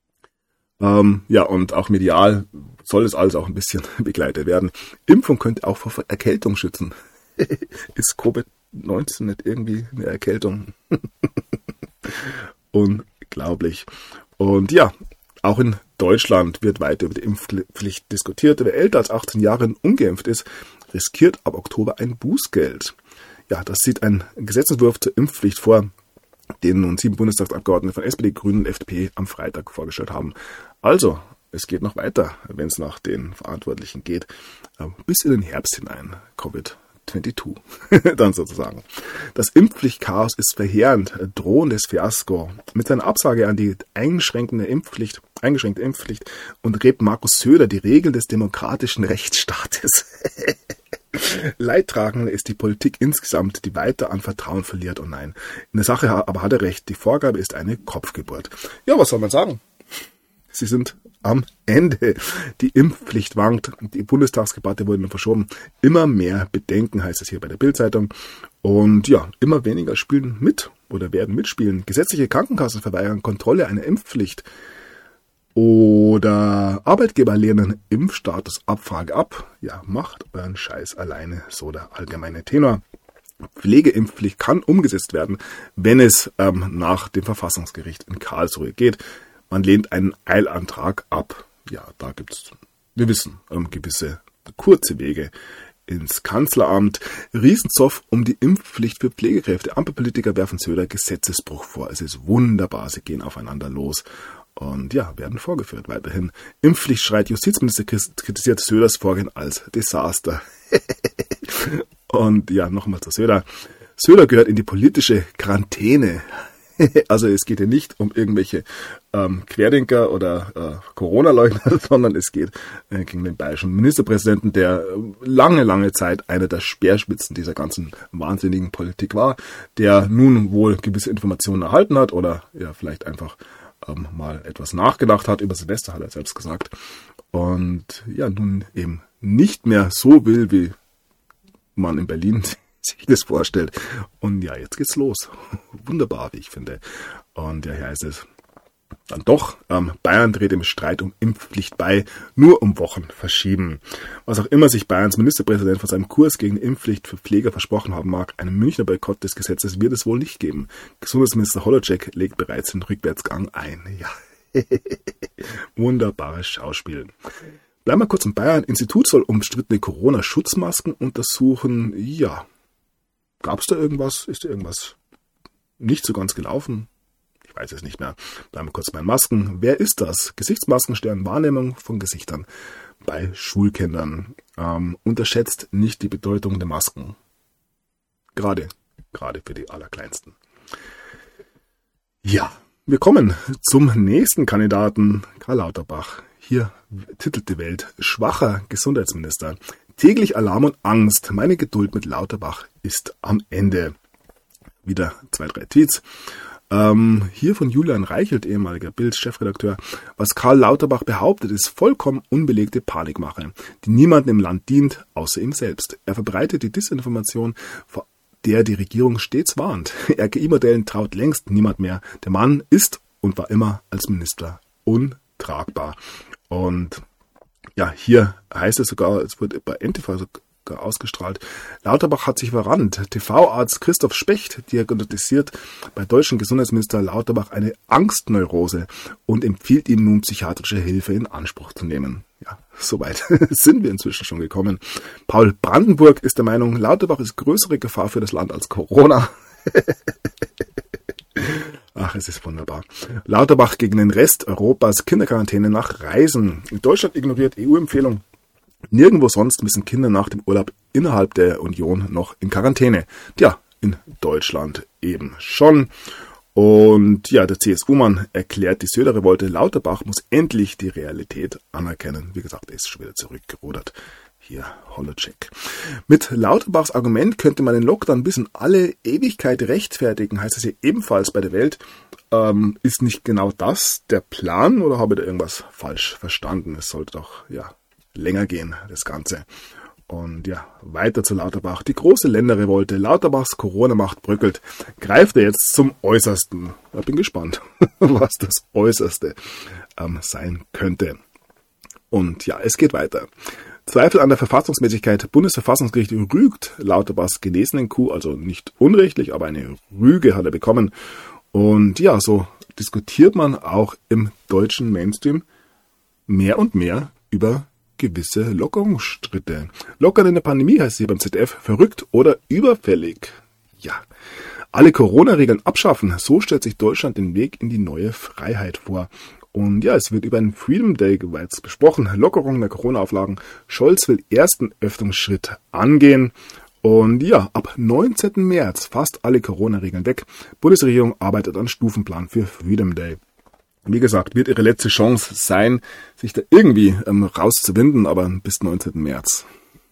Und auch medial soll es alles auch ein bisschen begleitet werden. Impfung könnte auch vor Erkältung schützen. Ist Covid-19 nicht irgendwie eine Erkältung? Unglaublich. Und ja, auch in Deutschland wird weiter über die Impfpflicht diskutiert. Wer älter als 18 Jahre ungeimpft ist, riskiert ab Oktober ein Bußgeld. Ja, das sieht ein Gesetzentwurf zur Impfpflicht vor, den nun 7 Bundestagsabgeordnete von SPD, Grünen und FDP am Freitag vorgestellt haben. Also, es geht noch weiter, wenn es nach den Verantwortlichen geht, bis in den Herbst hinein, Covid-22, dann sozusagen. Das Impfpflichtchaos ist verheerend, drohendes Fiasko. Mit seiner Absage an die eingeschränkte Impfpflicht untergräbt Markus Söder die Regeln des demokratischen Rechtsstaates. Leidtragend ist die Politik insgesamt, die weiter an Vertrauen verliert. Und nein, in der Sache aber hat er recht. Die Vorgabe ist eine Kopfgeburt. Ja, was soll man sagen? Sie sind am Ende. Die Impfpflicht wankt. Die Bundestagsdebatte wurde verschoben. Immer mehr Bedenken, heißt es hier bei der Bild-Zeitung. Und ja, immer weniger spielen mit oder werden mitspielen. Gesetzliche Krankenkassen verweigern Kontrolle einer Impfpflicht. Oder Arbeitgeber lehnen Impfstatusabfrage ab. Ja, macht euren Scheiß alleine, so der allgemeine Tenor. Pflegeimpfpflicht kann umgesetzt werden, wenn es nach dem Verfassungsgericht in Karlsruhe geht. Man lehnt einen Eilantrag ab. Ja, da gibt's, wir wissen, gewisse kurze Wege ins Kanzleramt. Riesenzoff um die Impfpflicht für Pflegekräfte. Ampelpolitiker werfen Söder Gesetzesbruch vor. Es ist wunderbar, sie gehen aufeinander los. Und ja, werden vorgeführt weiterhin. Impfpflicht schreit, Justizminister kritisiert Söders Vorgehen als Desaster. Und ja, nochmal zu Söder. Söder gehört in die politische Quarantäne. Also es geht hier nicht um irgendwelche Querdenker oder Corona-Leugner, sondern es geht gegen den bayerischen Ministerpräsidenten, der lange Zeit einer der Speerspitzen dieser ganzen wahnsinnigen Politik war, der nun wohl gewisse Informationen erhalten hat oder ja vielleicht einfach mal etwas nachgedacht hat über Silvester, hat er selbst gesagt. Und ja, nun eben nicht mehr so will, wie man in Berlin sich das vorstellt. Und ja, jetzt geht's los. Wunderbar, wie ich finde. Und ja, hier heißt es dann doch, Bayern dreht im Streit um Impfpflicht bei, nur um Wochen verschieben. Was auch immer sich Bayerns Ministerpräsident von seinem Kurs gegen Impfpflicht für Pfleger versprochen haben mag, einen Münchner Boykott des Gesetzes wird es wohl nicht geben. Gesundheitsminister Holacek legt bereits den Rückwärtsgang ein. Ja, wunderbares Schauspiel. Bleiben wir kurz in Bayern. Institut soll umstrittene Corona-Schutzmasken untersuchen. Ja, gab's da irgendwas? Ist da irgendwas nicht so ganz gelaufen? Ich weiß es nicht mehr. Bleiben wir kurz bei den Masken. Wer ist das? Gesichtsmasken steuern Wahrnehmung von Gesichtern bei Schulkindern. Unterschätzt nicht die Bedeutung der Masken. Gerade für die Allerkleinsten. Ja, Wir kommen zum nächsten Kandidaten, Karl Lauterbach. Hier titelt die Welt: schwacher Gesundheitsminister. Täglich Alarm und Angst. Meine Geduld mit Lauterbach ist am Ende. Wieder 2, 3 Tweets. Hier von Julian Reichelt, ehemaliger Bild-Chefredakteur. Was Karl Lauterbach behauptet, ist vollkommen unbelegte Panikmache, die niemandem im Land dient, außer ihm selbst. Er verbreitet die Disinformation, vor der die Regierung stets warnt. RKI-Modellen traut längst niemand mehr. Der Mann ist und war immer als Minister untragbar. Und ja, hier heißt es sogar, es wurde bei NTV sogar ausgestrahlt: Lauterbach hat sich verrannt. TV-Arzt Christoph Specht diagnostisiert bei deutschen Gesundheitsminister Lauterbach eine Angstneurose und empfiehlt ihm nun psychiatrische Hilfe in Anspruch zu nehmen. Ja, soweit sind wir inzwischen schon gekommen. Paul Brandenburg ist der Meinung, Lauterbach ist größere Gefahr für das Land als Corona. Ach, es ist wunderbar. Lauterbach gegen den Rest Europas: Kinderquarantäne nach Reisen. In Deutschland ignoriert EU-Empfehlung. Nirgendwo sonst müssen Kinder nach dem Urlaub innerhalb der Union noch in Quarantäne. Tja, in Deutschland eben schon. Und ja, der CSU-Mann erklärt die Söder-Revolte: Lauterbach muss endlich die Realität anerkennen. Wie gesagt, er ist schon wieder zurückgerudert. Hier, Holocheck. Mit Lauterbachs Argument könnte man den Lockdown bis in alle Ewigkeit rechtfertigen, heißt es hier ebenfalls bei der Welt. Ist nicht genau das der Plan, oder habe ich da irgendwas falsch verstanden? Es sollte doch, ja, länger gehen, das Ganze. Und ja, weiter zu Lauterbach. Die große Länderrevolte: Lauterbachs Corona-Macht bröckelt. Greift er jetzt zum Äußersten? Ich bin gespannt, was das Äußerste sein könnte. Und ja, es geht weiter. Zweifel an der Verfassungsmäßigkeit. Bundesverfassungsgericht rügt Lauterbachs genesenen Coup, also nicht unrechtlich, aber eine Rüge hat er bekommen. Und ja, so diskutiert man auch im deutschen Mainstream mehr und mehr über gewisse Lockerungsschritte. Lockern in der Pandemie, heißt es hier beim ZDF, verrückt oder überfällig. Ja, alle Corona-Regeln abschaffen, so stellt sich Deutschland den Weg in die neue Freiheit vor. Und ja, es wird über einen Freedom Day bereits besprochen. Lockerung der Corona-Auflagen. Scholz will ersten Öffnungsschritt angehen. Und ja, ab 19. März fast alle Corona-Regeln weg. Bundesregierung arbeitet an Stufenplan für Freedom Day. Wie gesagt, wird ihre letzte Chance sein, sich da irgendwie rauszuwinden, aber bis 19. März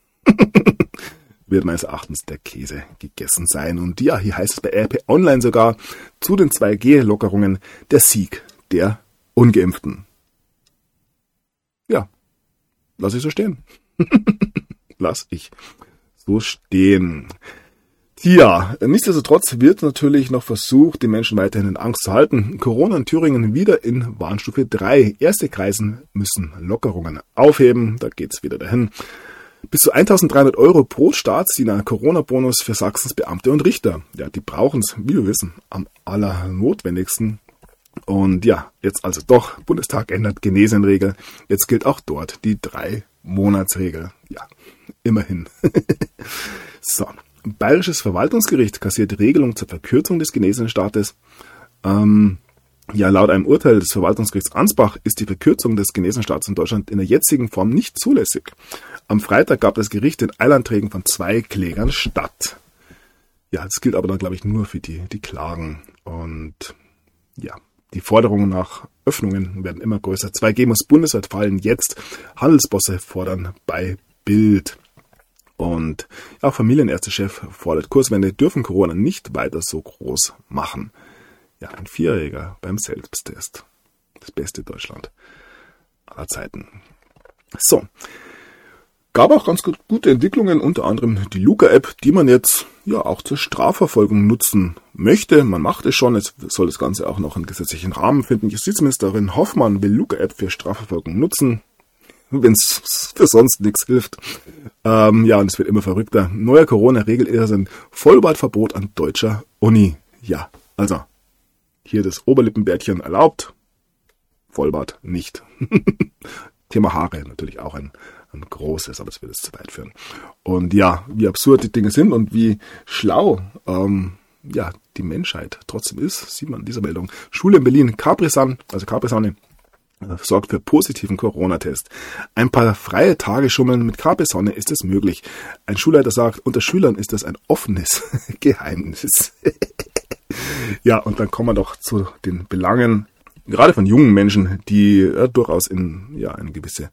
wird meines Erachtens der Käse gegessen sein. Und ja, hier heißt es bei RP Online sogar zu den 2G-Lockerungen: der Sieg der Ungeimpften. Ja, lass ich so stehen. Lass ich so stehen. Ja, nichtsdestotrotz wird natürlich noch versucht, die Menschen weiterhin in Angst zu halten. Corona in Thüringen wieder in Warnstufe 3. Erste Kreisen müssen Lockerungen aufheben. Da geht's wieder dahin. Bis zu 1.300 € pro Staatsdiener Corona-Bonus für Sachsens Beamte und Richter. Ja, die brauchen's, wie wir wissen, am allernotwendigsten. Und ja, jetzt also doch, Bundestag ändert Genesenregel. Jetzt gilt auch dort die 3-Monats-Regel. Ja, immerhin. So. Bayerisches Verwaltungsgericht kassiert Regelung zur Verkürzung des Genesenstaates. Ja, laut einem Urteil des Verwaltungsgerichts Ansbach ist die Verkürzung des Genesenstaates in Deutschland in der jetzigen Form nicht zulässig. Am Freitag gab das Gericht den Eilanträgen von 2 Klägern statt. Ja, das gilt aber dann, glaube ich, nur für die Klagen. Und ja, die Forderungen nach Öffnungen werden immer größer. 2G muss bundesweit fallen jetzt. Handelsbosse fordern bei Bild. Und auch Familienärztechef fordert Kurswende, dürfen Corona nicht weiter so groß machen. Ja, ein 4-Jähriger beim Selbsttest. Das beste Deutschland aller Zeiten. So. Gab auch ganz gute Entwicklungen, unter anderem die Luca-App, die man jetzt ja auch zur Strafverfolgung nutzen möchte. Man macht es schon, es soll das Ganze auch noch einen gesetzlichen Rahmen finden. Justizministerin Hoffmann will Luca-App für Strafverfolgung nutzen, wenn es für sonst nichts hilft. Ja, und es wird immer verrückter. Neuer Corona-Regel ist ein Vollbartverbot an deutscher Uni. Ja, also hier das Oberlippenbärtchen erlaubt, Vollbart nicht. Thema Haare natürlich auch ein großes, aber das wird es zu weit führen. Und ja, wie absurd die Dinge sind und wie schlau ja die Menschheit trotzdem ist, sieht man in dieser Meldung. Schule in Berlin, Capri-Sonne sorgt für positiven Corona-Test. Ein paar freie Tage schummeln mit Capri-Sonne ist es möglich. Ein Schulleiter sagt, unter Schülern ist das ein offenes Geheimnis. Ja, und dann kommen wir doch zu den Belangen, gerade von jungen Menschen, die durchaus in eine gewisse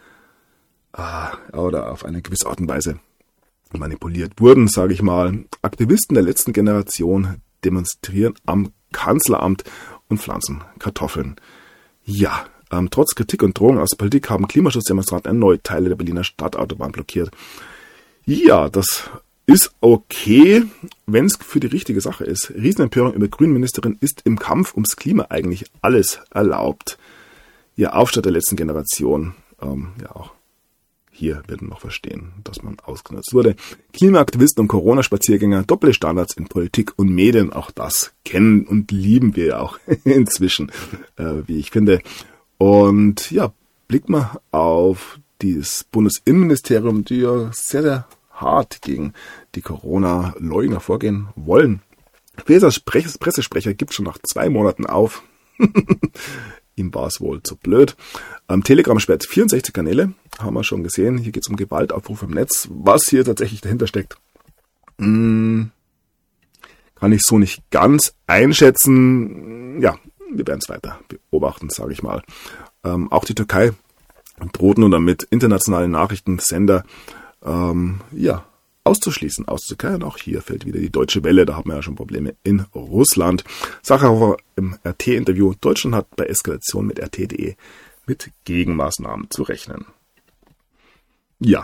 oder auf eine gewisse Art und Weise manipuliert wurden, sage ich mal. Aktivisten der letzten Generation demonstrieren am Kanzleramt und pflanzen Kartoffeln. Ja, trotz Kritik und Drohungen aus der Politik haben Klimaschutzdemonstranten erneut Teile der Berliner Stadtautobahn blockiert. Ja, das ist okay, wenn es für die richtige Sache ist. Riesenempörung über Grünenministerin, ist im Kampf ums Klima eigentlich alles erlaubt. Ja, Aufstand der letzten Generation. Auch hier wird man noch verstehen, dass man ausgenutzt wurde. Klimaaktivisten und Corona-Spaziergänger, doppelte Standards in Politik und Medien, auch das kennen und lieben wir ja auch inzwischen, wie ich finde. Und ja, blickt mal auf das Bundesinnenministerium, die ja sehr, sehr hart gegen die Corona-Leugner vorgehen wollen. Fesers Pressesprecher gibt schon nach 2 Monaten auf. Ihm war es wohl zu blöd. Telegram sperrt 64 Kanäle, haben wir schon gesehen. Hier geht es um Gewaltaufrufe im Netz. Was hier tatsächlich dahinter steckt, kann ich so nicht ganz einschätzen. Ja, wir werden es weiter beobachten, sage ich mal. Auch die Türkei droht nun damit, internationale Nachrichtensender auszuschließen aus der Türkei. Und auch hier fällt wieder die Deutsche Welle. Da haben wir ja schon Probleme in Russland. Sacharow im RT-Interview. Deutschland hat bei Eskalation mit RT.de mit Gegenmaßnahmen zu rechnen. Ja.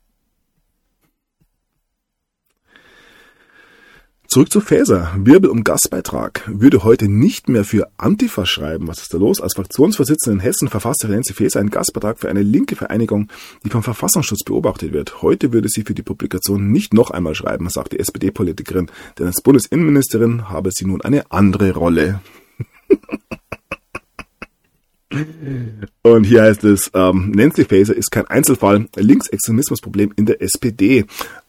Zurück zu Faeser. Wirbel um Gastbeitrag. Würde heute nicht mehr für Antifa schreiben. Was ist da los? Als Fraktionsvorsitzende in Hessen verfasste Nancy Faeser einen Gastbeitrag für eine linke Vereinigung, die vom Verfassungsschutz beobachtet wird. Heute würde sie für die Publikation nicht noch einmal schreiben, sagt die SPD-Politikerin, denn als Bundesinnenministerin habe sie nun eine andere Rolle. Und hier heißt es, Nancy Faeser ist kein Einzelfall. Linksextremismusproblem in der SPD.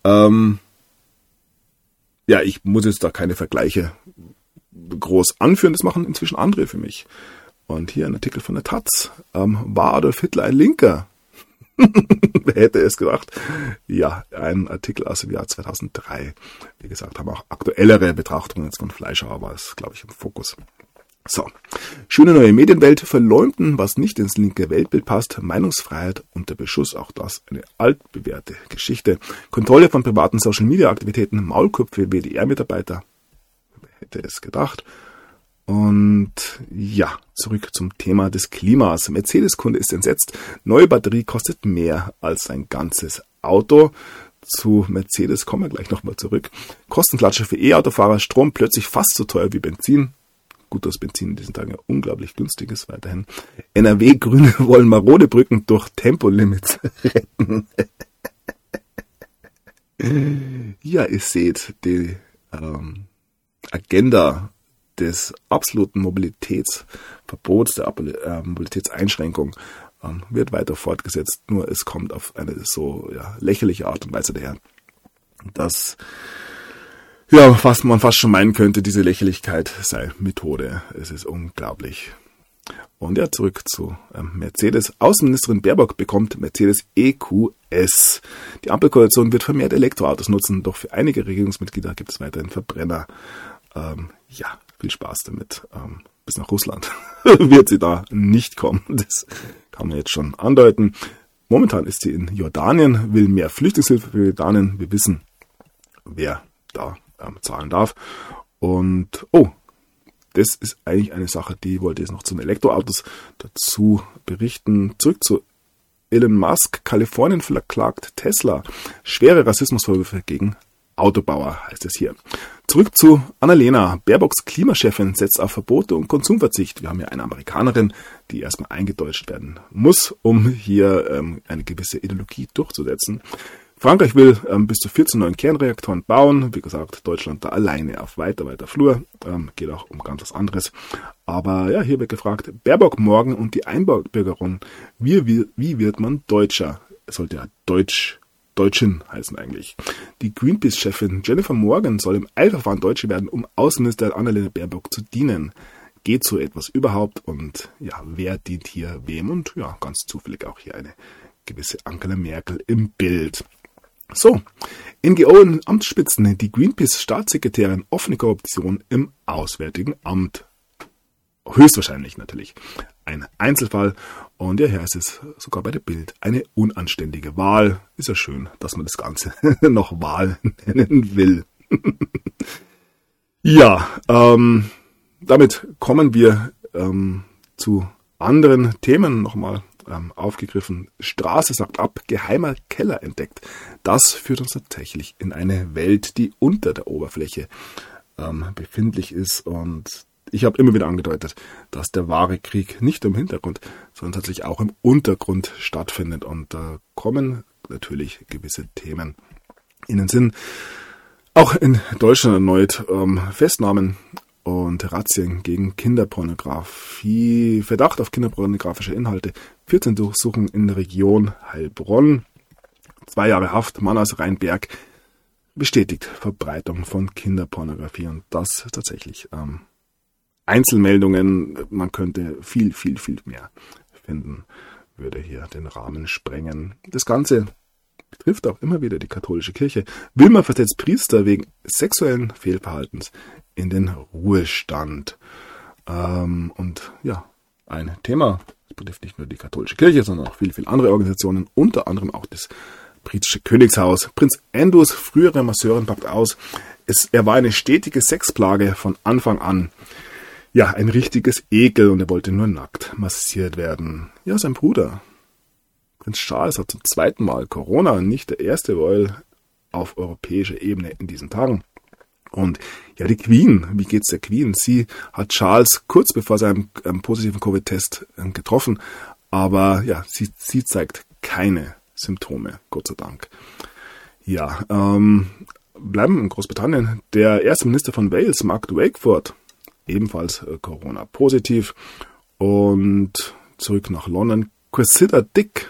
Ja, ich muss jetzt da keine Vergleiche groß anführen, das machen inzwischen andere für mich. Und hier ein Artikel von der Taz. War Adolf Hitler ein Linker? Wer hätte es gedacht? Ja, ein Artikel aus dem Jahr 2003. Wie gesagt, haben auch aktuellere Betrachtungen jetzt von Fleischhauer, war es, glaube ich, im Fokus. So, schöne neue Medienwelt, verleumden, was nicht ins linke Weltbild passt, Meinungsfreiheit unter Beschuss, auch das eine altbewährte Geschichte. Kontrolle von privaten Social-Media-Aktivitäten, Maulkorb für WDR-Mitarbeiter, wer hätte es gedacht. Und ja, zurück zum Thema des Klimas. Mercedes-Kunde ist entsetzt, neue Batterie kostet mehr als sein ganzes Auto. Zu Mercedes kommen wir gleich nochmal zurück. Kostenklatsche für E-Autofahrer, Strom plötzlich fast so teuer wie Benzin. Gut, dass Benzin in diesen Tagen ja unglaublich günstig ist, weiterhin. NRW-Grüne wollen marode Brücken durch Tempolimits retten. Ja, ihr seht, die Agenda des absoluten Mobilitätsverbots, der Mobilitätseinschränkung wird weiter fortgesetzt. Nur es kommt auf eine so lächerliche Art und Weise daher, dass man fast schon meinen könnte, diese Lächerlichkeit sei Methode. Es ist unglaublich. Und ja, zurück zu Mercedes. Außenministerin Baerbock bekommt Mercedes EQS. Die Ampelkoalition wird vermehrt Elektroautos nutzen, doch für einige Regierungsmitglieder gibt es weiterhin Verbrenner. Viel Spaß damit. Bis nach Russland wird sie da nicht kommen. Das kann man jetzt schon andeuten. Momentan ist sie in Jordanien, will mehr Flüchtlingshilfe für Jordanien. Wir wissen, wer da zahlen darf. Und das ist eigentlich eine Sache, die wollte ich jetzt noch zu den Elektroautos dazu berichten. Zurück zu Elon Musk. Kalifornien verklagt Tesla. Schwere Rassismusvorwürfe gegen Autobauer, heißt es hier. Zurück zu Annalena. Baerbocks Klimachefin setzt auf Verbote und Konsumverzicht. Wir haben ja eine Amerikanerin, die erstmal eingedeutscht werden muss, um hier eine gewisse Ideologie durchzusetzen. Frankreich will bis zu 14 neuen Kernreaktoren bauen. Wie gesagt, Deutschland da alleine auf weiter Flur. Geht auch um ganz was anderes. Aber ja, hier wird gefragt, Baerbock morgen und die Einbürgerung. Wie wird man Deutscher? Es sollte ja Deutschin heißen eigentlich. Die Greenpeace-Chefin Jennifer Morgan soll im Eilverfahren Deutsche werden, um Außenministerin Annalena Baerbock zu dienen. Geht so etwas überhaupt? Und ja, wer dient hier wem? Und ja, ganz zufällig auch hier eine gewisse Angela Merkel im Bild. So, NGO in Amtsspitzen, die Greenpeace-Staatssekretärin, offene Korruption im Auswärtigen Amt. Höchstwahrscheinlich natürlich ein Einzelfall. Und ja, hier heißt es sogar bei der Bild, eine unanständige Wahl. Ist ja schön, dass man das Ganze noch Wahl nennen will. Ja, damit kommen wir zu anderen Themen nochmal aufgegriffen. Straße sagt ab, geheimer Keller entdeckt. Das führt uns tatsächlich in eine Welt, die unter der Oberfläche befindlich ist. Und ich habe immer wieder angedeutet, dass der wahre Krieg nicht im Hintergrund, sondern tatsächlich auch im Untergrund stattfindet. Und da kommen natürlich gewisse Themen in den Sinn. Auch in Deutschland erneut Festnahmen und Razzien gegen Kinderpornografie, Verdacht auf kinderpornografische Inhalte, 14 Durchsuchungen in der Region Heilbronn, 2 Jahre Haft, Mann aus Rheinberg, bestätigt Verbreitung von Kinderpornografie und das tatsächlich Einzelmeldungen, man könnte viel mehr finden, würde hier den Rahmen sprengen. Das Ganze betrifft auch immer wieder die katholische Kirche. Wilmer versetzt Priester wegen sexuellen Fehlverhaltens in den Ruhestand. Und ja, ein Thema, das betrifft nicht nur die katholische Kirche, sondern auch viele andere Organisationen, unter anderem auch das britische Königshaus. Prinz Andrews frühere Masseurin packt aus. Er war eine stetige Sexplage von Anfang an. Ja, ein richtiges Ekel und er wollte nur nackt massiert werden. Ja, sein Bruder Prinz Charles hat zum 2. Mal Corona, nicht der erste Royal auf europäischer Ebene in diesen Tagen. Und ja, die Queen, wie geht's der Queen? Sie hat Charles kurz bevor seinem positiven Covid-Test getroffen, aber ja, sie zeigt keine Symptome, Gott sei Dank. Ja, bleiben in Großbritannien. Der erste Minister von Wales, Mark Wakeford, ebenfalls Corona-positiv. Und zurück nach London. Cressida Dick,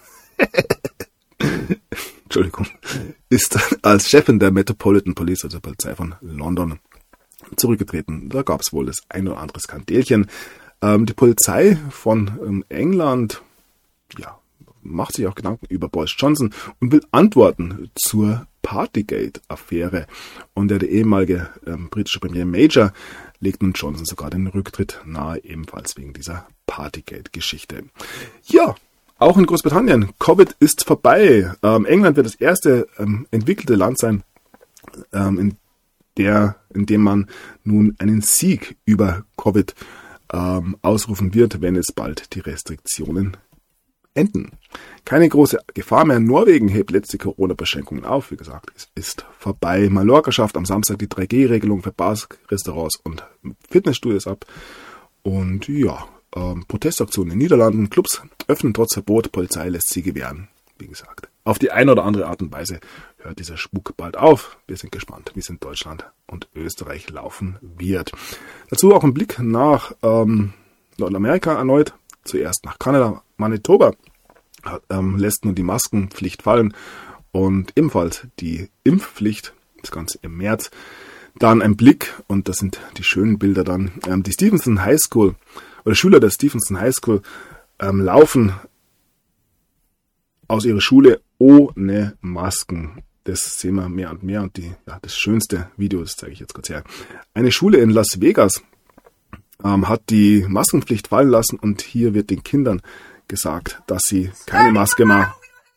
Entschuldigung, ist als Chefin der Metropolitan Police, also der Polizei von London, zurückgetreten. Da gab es wohl das ein oder andere Skandelchen. Die Polizei von England, ja, macht sich auch Gedanken über Boris Johnson und will Antworten zur Partygate-Affäre. Und der ehemalige britische Premier Major legt nun Johnson sogar den Rücktritt nahe, ebenfalls wegen dieser Partygate-Geschichte. Ja, auch in Großbritannien, Covid ist vorbei. England wird das erste entwickelte Land sein, in dem man nun einen Sieg über Covid ausrufen wird, wenn es bald die Restriktionen enden. Keine große Gefahr mehr. Norwegen hebt letzte Corona-Beschränkungen auf. Wie gesagt, es ist vorbei. Mallorca schafft am Samstag die 3G-Regelung für Bars, Restaurants und Fitnessstudios ab. Und ja, Protestaktionen in den Niederlanden. Clubs öffnen trotz Verbot. Polizei lässt sie gewähren. Wie gesagt, auf die eine oder andere Art und Weise hört dieser Spuk bald auf. Wir sind gespannt, wie es in Deutschland und Österreich laufen wird. Dazu auch ein Blick nach Nordamerika erneut. Zuerst nach Kanada. Manitoba lässt nun die Maskenpflicht fallen und ebenfalls die Impfpflicht, das Ganze im März. Dann ein Blick, und das sind die schönen Bilder dann, die Stevenson High School oder Schüler der Stevenson High School laufen aus ihrer Schule ohne Masken. Das sehen wir mehr und mehr und das schönste Video, das zeige ich jetzt kurz her. Eine Schule in Las Vegas hat die Maskenpflicht fallen lassen und hier wird den Kindern gesagt, dass sie keine Maske mehr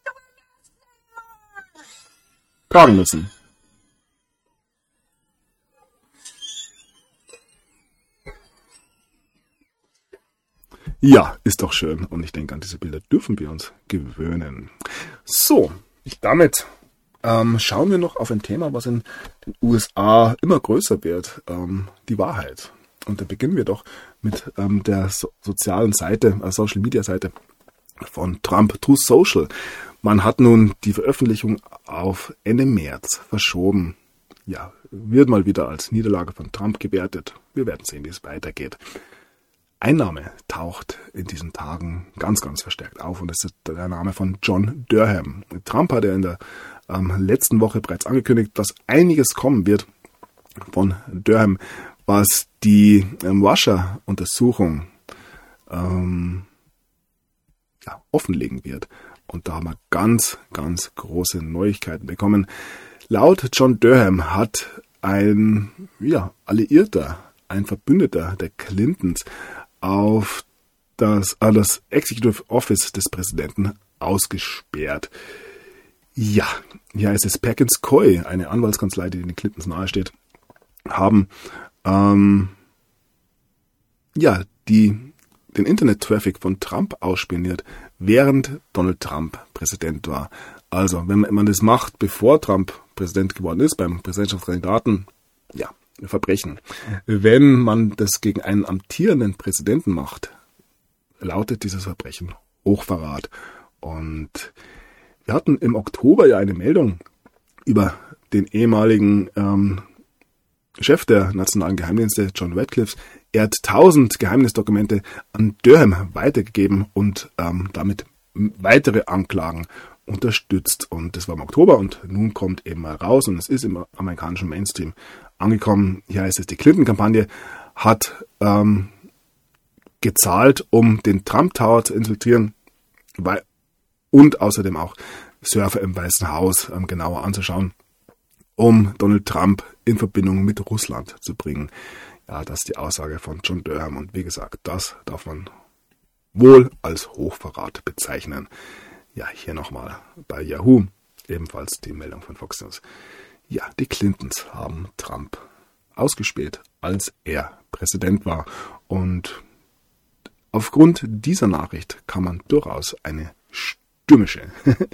tragen müssen. Ja, ist doch schön und ich denke, an diese Bilder dürfen wir uns gewöhnen. So, damit schauen wir noch auf ein Thema, was in den USA immer größer wird, die Wahrheit. Und da beginnen wir doch mit der sozialen Seite, Social Media Seite von Trump, Truth Social. Man hat nun die Veröffentlichung auf Ende März verschoben. Ja, wird mal wieder als Niederlage von Trump gewertet. Wir werden sehen, wie es weitergeht. Ein Name taucht in diesen Tagen ganz verstärkt auf und das ist der Name von John Durham. Trump hat ja in der letzten Woche bereits angekündigt, dass einiges kommen wird von Durham, was die Russia-Untersuchung offenlegen wird. Und da haben wir ganz, ganz große Neuigkeiten bekommen. Laut John Durham hat ein Alliierter, ein Verbündeter der Clintons auf das Executive Office des Präsidenten ausgesperrt. Ja, hier heißt es Perkins Coie, eine Anwaltskanzlei, die den Clintons nahesteht, haben den Internet-Traffic von Trump ausspioniert, während Donald Trump Präsident war. Also, wenn man das macht, bevor Trump Präsident geworden ist, beim Präsidentschaftskandidaten, ja, ein Verbrechen. Wenn man das gegen einen amtierenden Präsidenten macht, lautet dieses Verbrechen Hochverrat. Und wir hatten im Oktober ja eine Meldung über den ehemaligen Chef der nationalen Geheimdienste, John Ratcliffe. Er hat 1000 Geheimnisdokumente an Durham weitergegeben und damit weitere Anklagen unterstützt. Und das war im Oktober und nun kommt eben mal raus und es ist im amerikanischen Mainstream angekommen. Hier heißt es, die Clinton-Kampagne hat gezahlt, um den Trump Tower zu infiltrieren und außerdem auch Surfer im Weißen Haus genauer anzuschauen, um Donald Trump in Verbindung mit Russland zu bringen. Ja, das ist die Aussage von John Durham und wie gesagt, das darf man wohl als Hochverrat bezeichnen. Ja, hier nochmal bei Yahoo, ebenfalls die Meldung von Fox News. Ja, die Clintons haben Trump ausgespäht, als er Präsident war. Und aufgrund dieser Nachricht kann man durchaus eine stürmische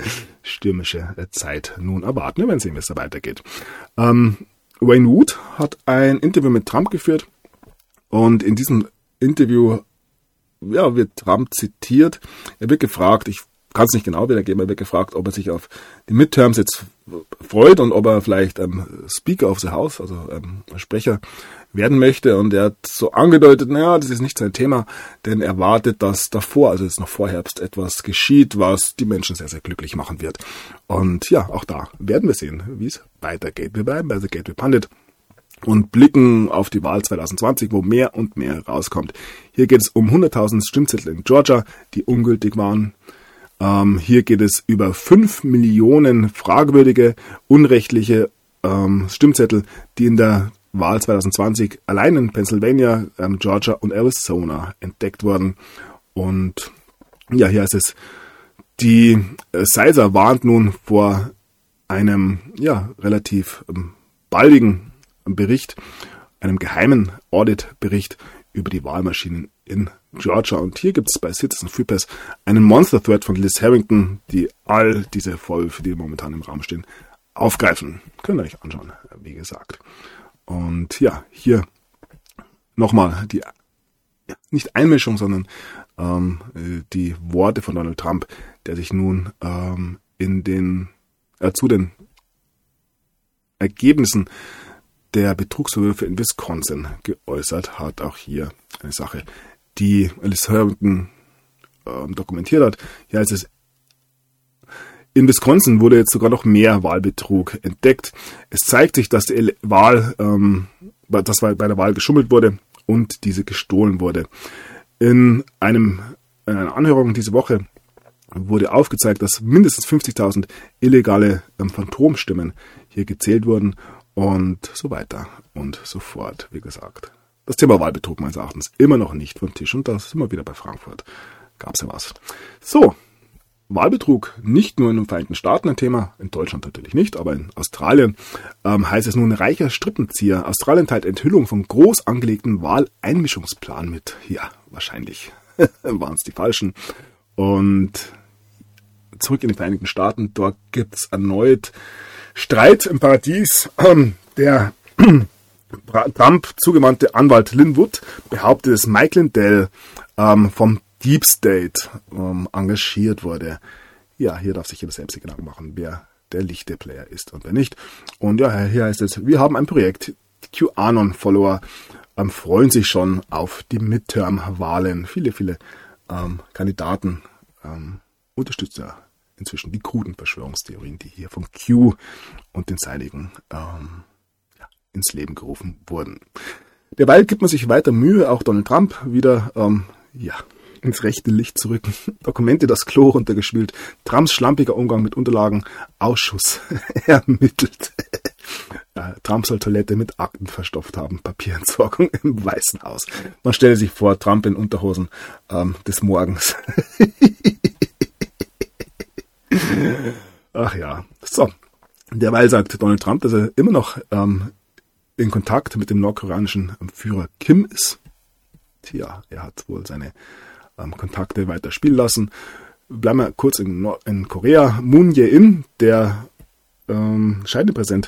Zeit nun erwarten. Wir werden sehen, wie es da weitergeht. Wayne Wood hat ein Interview mit Trump geführt und in diesem Interview wird Trump zitiert. Er wird gefragt, ich kann es nicht genau wiedergeben, er wird gefragt, ob er sich auf die Midterms jetzt freut und ob er vielleicht Speaker of the House, also Sprecher werden möchte. Und er hat so angedeutet, das ist nicht sein Thema, denn er wartet, dass davor, also jetzt noch vor Herbst, etwas geschieht, was die Menschen sehr, sehr glücklich machen wird. Und ja, auch da werden wir sehen, wie es weitergeht. Wir bleiben bei The Gateway Pundit und blicken auf die Wahl 2020, wo mehr und mehr rauskommt. Hier geht es um 100.000 Stimmzettel in Georgia, die ungültig waren. Hier geht es über 5 Millionen fragwürdige, unrechtliche Stimmzettel, die in der Wahl 2020 allein in Pennsylvania, Georgia und Arizona entdeckt wurden. Und ja, hier heißt es, die Sizer warnt nun vor einem relativ baldigen Bericht, einem geheimen Audit-Bericht über die Wahlmaschinen in Georgia. Und hier gibt es bei Citizen Free Press einen Monster-Thread von Liz Harrington, die all diese Vorwürfe, die momentan im Raum stehen, aufgreifen. Könnt ihr euch anschauen, wie gesagt. Und ja, hier nochmal die, nicht Einmischung, sondern die Worte von Donald Trump, der sich nun zu den Ergebnissen der Betrugsvorwürfe in Wisconsin geäußert hat. Auch hier eine Sache, die Liz Harrington dokumentiert hat. Hier heißt es, in Wisconsin wurde jetzt sogar noch mehr Wahlbetrug entdeckt. Es zeigt sich, dass die Wahl, dass bei der Wahl geschummelt wurde und diese gestohlen wurde. In einer Anhörung diese Woche wurde aufgezeigt, dass mindestens 50.000 illegale Phantomstimmen hier gezählt wurden und so weiter und so fort. Wie gesagt, das Thema Wahlbetrug meines Erachtens immer noch nicht vom Tisch und da sind wir wieder bei Frankfurt. Gab's ja was. So. Wahlbetrug nicht nur in den Vereinigten Staaten ein Thema, in Deutschland natürlich nicht, aber in Australien heißt es nun reicher Strippenzieher. Australien teilt Enthüllung vom groß angelegten Wahleinmischungsplan mit. Ja, wahrscheinlich waren es die Falschen. Und zurück in die Vereinigten Staaten, dort gibt es erneut Streit im Paradies. Der Trump zugewandte Anwalt Lin Wood behauptet, dass Mike Lindell vom Deep State engagiert wurde. Ja, hier darf sich jeder selbst Gedanken machen, wer der lichte Player ist und wer nicht. Und ja, hier heißt es, wir haben ein Projekt. QAnon-Follower freuen sich schon auf die Midterm-Wahlen. Viele Kandidaten unterstützen ja inzwischen die kruden Verschwörungstheorien, die hier vom Q und den Seinigen ins Leben gerufen wurden. Derweil gibt man sich weiter Mühe, auch Donald Trump wieder ins rechte Licht zu rücken. Dokumente das Klo runtergespült. Trumps schlampiger Umgang mit Unterlagen. Ausschuss ermittelt. Ja, Trump soll Toilette mit Akten verstopft haben. Papierentsorgung im Weißen Haus. Man stelle sich vor, Trump in Unterhosen des Morgens. Ach ja, so. Derweil sagt Donald Trump, dass er immer noch in Kontakt mit dem nordkoreanischen Führer Kim ist. Tja, er hat wohl seine Kontakte weiter spielen lassen. Bleiben wir kurz in Korea. Moon Jae-in, der scheidende Präsident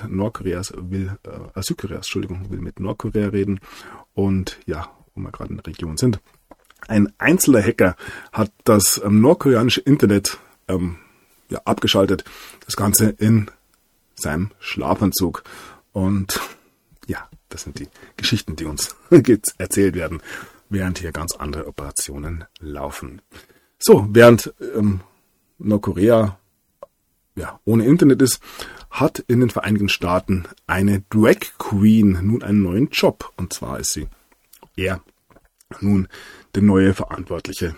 Südkoreas, will mit Nordkorea reden. Und ja, wo wir gerade in der Region sind. Ein einzelner Hacker hat das nordkoreanische Internet abgeschaltet. Das Ganze in seinem Schlafanzug. Und ja, das sind die Geschichten, die uns erzählt werden, während hier ganz andere Operationen laufen. So, während Nordkorea ohne Internet ist, hat in den Vereinigten Staaten eine Drag Queen nun einen neuen Job. Und zwar ist er nun der neue Verantwortliche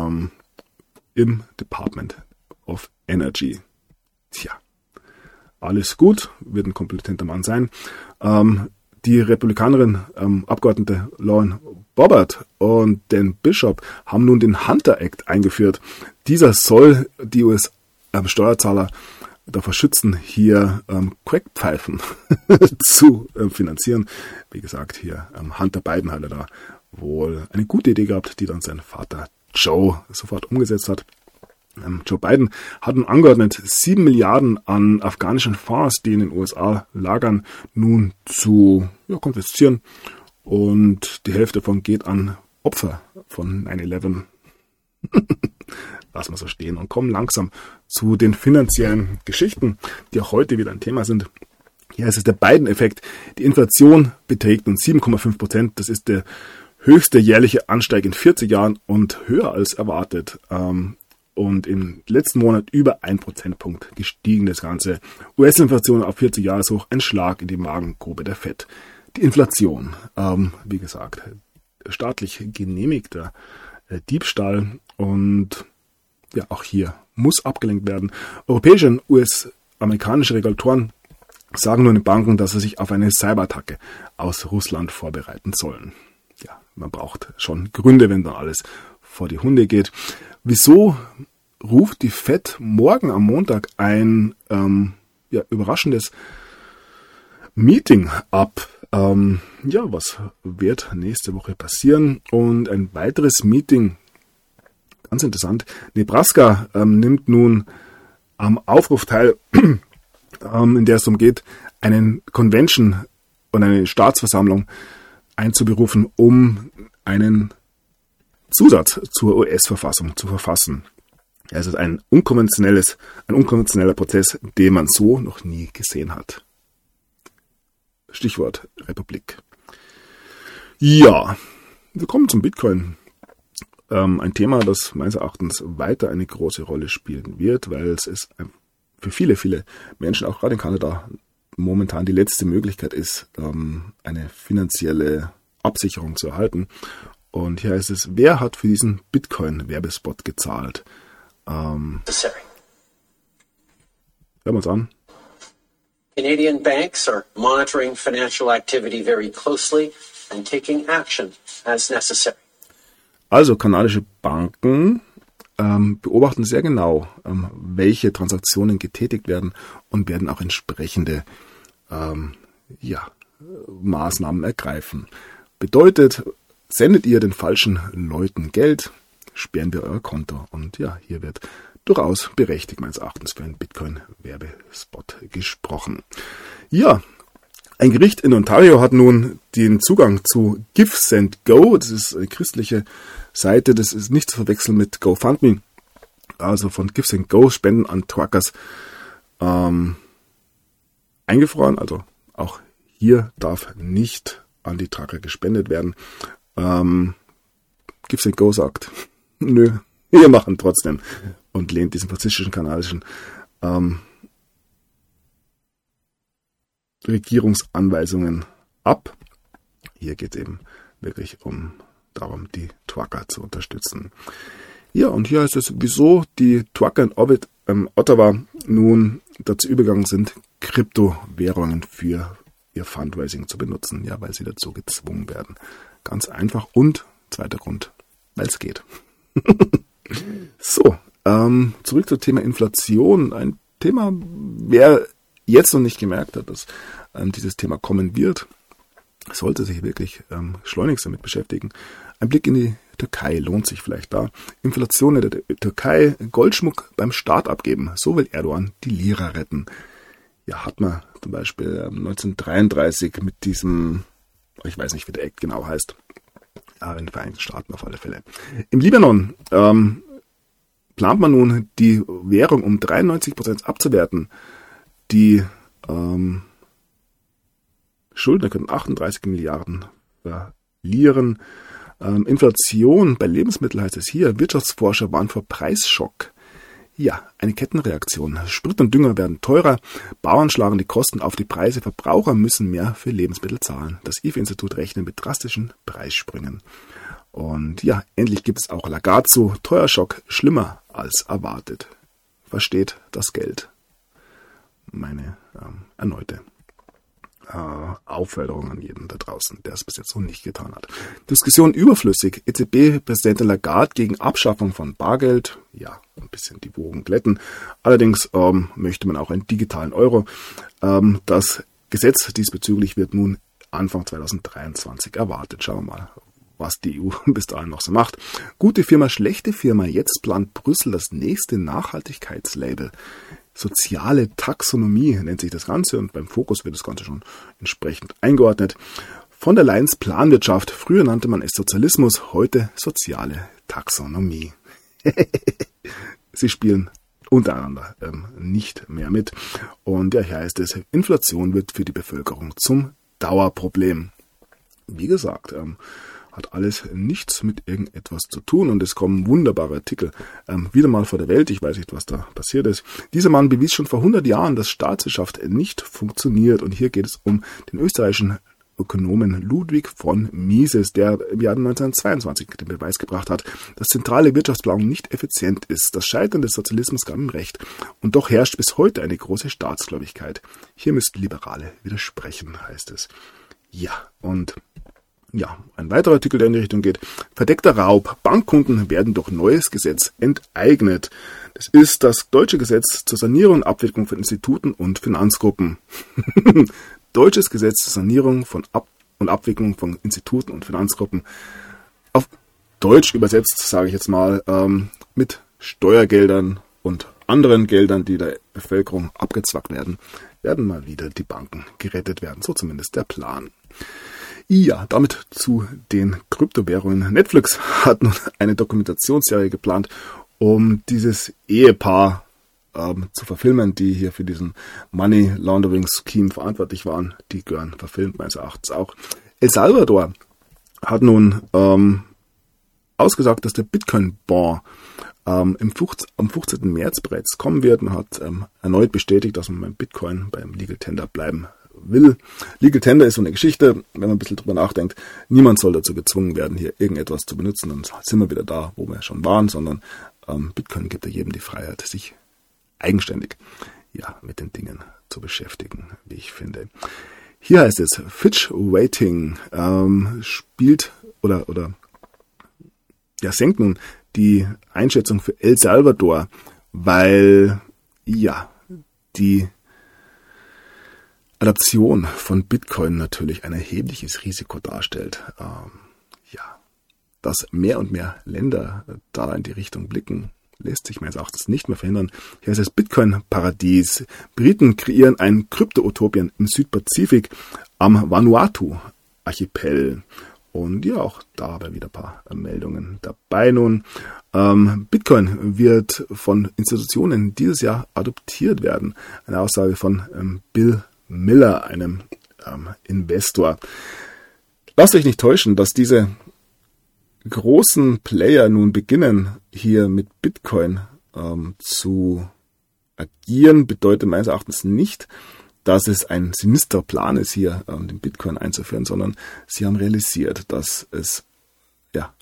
im Department of Energy. Tja, alles gut, wird ein kompetenter Mann sein. Die Republikanerin, Abgeordnete Lauren Boebert und Dan Bishop haben nun den Hunter Act eingeführt. Dieser soll die US-Steuerzahler davor schützen, hier Crackpfeifen zu finanzieren. Wie gesagt, hier Hunter Biden hat da wohl eine gute Idee gehabt, die dann sein Vater Joe sofort umgesetzt hat. Joe Biden hat nun angeordnet, 7 Milliarden an afghanischen Fonds, die in den USA lagern, nun zu konfiszieren. Und die Hälfte davon geht an Opfer von 9/11. Lassen wir so stehen und kommen langsam zu den finanziellen Geschichten, die auch heute wieder ein Thema sind. Hier ist es der Biden-Effekt. Die Inflation beträgt nun 7,5%. Das ist der höchste jährliche Anstieg in 40 Jahren und höher als erwartet. Und im letzten Monat über 1 Prozentpunkt gestiegen das Ganze. US-Inflation auf 40 Jahreshoch, ein Schlag in die Magengrube der FED. Die Inflation, wie gesagt, staatlich genehmigter Diebstahl und ja, auch hier muss abgelenkt werden. Europäische und US-amerikanische Regulatoren sagen nun den Banken, dass sie sich auf eine Cyberattacke aus Russland vorbereiten sollen. Ja, man braucht schon Gründe, wenn dann alles vor die Hunde geht. Wieso ruft die FED morgen am Montag ein überraschendes Meeting ab? Was wird nächste Woche passieren? Und ein weiteres Meeting, ganz interessant, Nebraska nimmt nun am Aufruf teil, in der es darum geht, einen Convention und eine Staatsversammlung einzuberufen, um einen Zusatz zur US-Verfassung zu verfassen. Es ist ein unkonventioneller Prozess, den man so noch nie gesehen hat. Stichwort Republik. Ja, wir kommen zum Bitcoin. Ein Thema, das meines Erachtens weiter eine große Rolle spielen wird, weil es ist für viele, viele Menschen, auch gerade in Kanada, momentan die letzte Möglichkeit ist, eine finanzielle Absicherung zu erhalten. Und hier heißt es, wer hat für diesen Bitcoin-Werbespot gezahlt? Hören wir uns an. Canadian banks are monitoring financial activity very closely and taking action as necessary. Also kanadische Banken beobachten sehr genau, welche Transaktionen getätigt werden und werden auch entsprechende Maßnahmen ergreifen. Bedeutet, sendet ihr den falschen Leuten Geld, sperren wir euer Konto. Und ja, hier wird durchaus berechtigt meines Erachtens für einen Bitcoin-Werbespot gesprochen. Ja, ein Gericht in Ontario hat nun den Zugang zu GiveSendGo. Das ist eine christliche Seite, das ist nicht zu verwechseln mit GoFundMe. Also von GiveSendGo, Spenden an Truckers eingefroren. Also auch hier darf nicht an die Trucker gespendet werden. GiveSendGo sagt, nö, wir machen trotzdem und lehnt diesen faschistischen kanadischen Regierungsanweisungen ab. Hier geht es eben wirklich um darum, die Trucker zu unterstützen. Ja, und hier heißt es, wieso die Trucker in Ottawa nun dazu übergegangen sind, Kryptowährungen für ihr Fundraising zu benutzen. Ja, weil sie dazu gezwungen werden. Ganz einfach. Und zweiter Grund, weil es geht. So, zurück zum Thema Inflation. Ein Thema, wer jetzt noch nicht gemerkt hat, dass dieses Thema kommen wird, sollte sich wirklich schleunigst damit beschäftigen. Ein Blick in die Türkei lohnt sich vielleicht da. Inflation in der Türkei, Goldschmuck beim Staat abgeben. So will Erdogan die Lira retten. Ja, hat man zum Beispiel 1933 mit diesem, ich weiß nicht, wie der Act genau heißt, ja, in den Vereinigten Staaten auf alle Fälle. Im Libanon plant man nun, die Währung um 93% abzuwerten. Die Schuldner können 38 Milliarden verlieren. Inflation bei Lebensmitteln heißt es hier. Wirtschaftsforscher warnen vor Preisschock. Ja, eine Kettenreaktion. Sprit und Dünger werden teurer. Bauern schlagen die Kosten auf die Preise. Verbraucher müssen mehr für Lebensmittel zahlen. Das IFO-Institut rechnet mit drastischen Preissprüngen. Und ja, endlich gibt es auch Lagarde zu. Teuer Schock, schlimmer als erwartet. Versteht das Geld. Meine erneute Aufforderung an jeden da draußen, der es bis jetzt noch nicht getan hat. Diskussion überflüssig. EZB-Präsidentin Lagarde gegen Abschaffung von Bargeld. Ja, ein bisschen die Wogen glätten. Allerdings möchte man auch einen digitalen Euro. Das Gesetz diesbezüglich wird nun Anfang 2023 erwartet. Schauen wir mal, was die EU bis dahin noch so macht. Gute Firma, schlechte Firma. Jetzt plant Brüssel das nächste Nachhaltigkeitslabel. Soziale Taxonomie nennt sich das Ganze und beim Fokus wird das Ganze schon entsprechend eingeordnet. Von der Leyen's Planwirtschaft, früher nannte man es Sozialismus, heute soziale Taxonomie. Sie spielen untereinander nicht mehr mit. Und ja, hier heißt es, Inflation wird für die Bevölkerung zum Dauerproblem. Wie gesagt, hat alles nichts mit irgendetwas zu tun und es kommen wunderbare Artikel wieder mal vor der Welt. Ich weiß nicht, was da passiert ist. Dieser Mann bewies schon vor 100 Jahren, dass Staatswirtschaft nicht funktioniert und hier geht es um den österreichischen Ökonomen Ludwig von Mises, der im Jahr 1922 den Beweis gebracht hat, dass zentrale Wirtschaftsplanung nicht effizient ist. Das Scheitern des Sozialismus gab ihm recht. Und doch herrscht bis heute eine große Staatsgläubigkeit. Hier müssten Liberale widersprechen, heißt es. Ja, und ja, ein weiterer Artikel, der in die Richtung geht. Verdeckter Raub. Bankkunden werden durch neues Gesetz enteignet. Das ist das deutsche Gesetz zur Sanierung und Abwicklung von Instituten und Finanzgruppen. Deutsches Gesetz zur Sanierung und Abwicklung von Instituten und Finanzgruppen. Auf Deutsch übersetzt, sage ich jetzt mal, mit Steuergeldern und anderen Geldern, die der Bevölkerung abgezwackt werden, werden mal wieder die Banken gerettet werden. So zumindest der Plan. Ja, damit zu den Kryptowährungen. Netflix hat nun eine Dokumentationsserie geplant, um dieses Ehepaar zu verfilmen, die hier für diesen Money Laundering Scheme verantwortlich waren. Die gehören verfilmt meines Erachtens auch. El Salvador hat nun ausgesagt, dass der Bitcoin-Bon am 15. März bereits kommen wird. Man hat erneut bestätigt, dass man beim Bitcoin beim Legal Tender bleiben will. Legal Tender ist so eine Geschichte, wenn man ein bisschen drüber nachdenkt. Niemand soll dazu gezwungen werden, hier irgendetwas zu benutzen. Dann sind wir wieder da, wo wir schon waren, sondern Bitcoin gibt ja jedem die Freiheit, sich eigenständig mit den Dingen zu beschäftigen, wie ich finde. Hier heißt es, Fitch Rating spielt oder senkt nun die Einschätzung für El Salvador, weil die Adaption von Bitcoin natürlich ein erhebliches Risiko darstellt. Dass mehr und mehr Länder da in die Richtung blicken, lässt sich meines Erachtens nicht mehr verhindern. Hier ist das Bitcoin-Paradies. Briten kreieren ein Krypto-Utopien im Südpazifik am Vanuatu-Archipel. Und ja, auch da haben wir wieder ein paar Meldungen dabei nun. Bitcoin wird von Institutionen dieses Jahr adoptiert werden. Eine Aussage von Bill Miller, einem Investor. Lasst euch nicht täuschen, dass diese großen Player nun beginnen, hier mit Bitcoin zu agieren, bedeutet meines Erachtens nicht, dass es ein sinisterer Plan ist, hier den Bitcoin einzuführen, sondern sie haben realisiert, dass es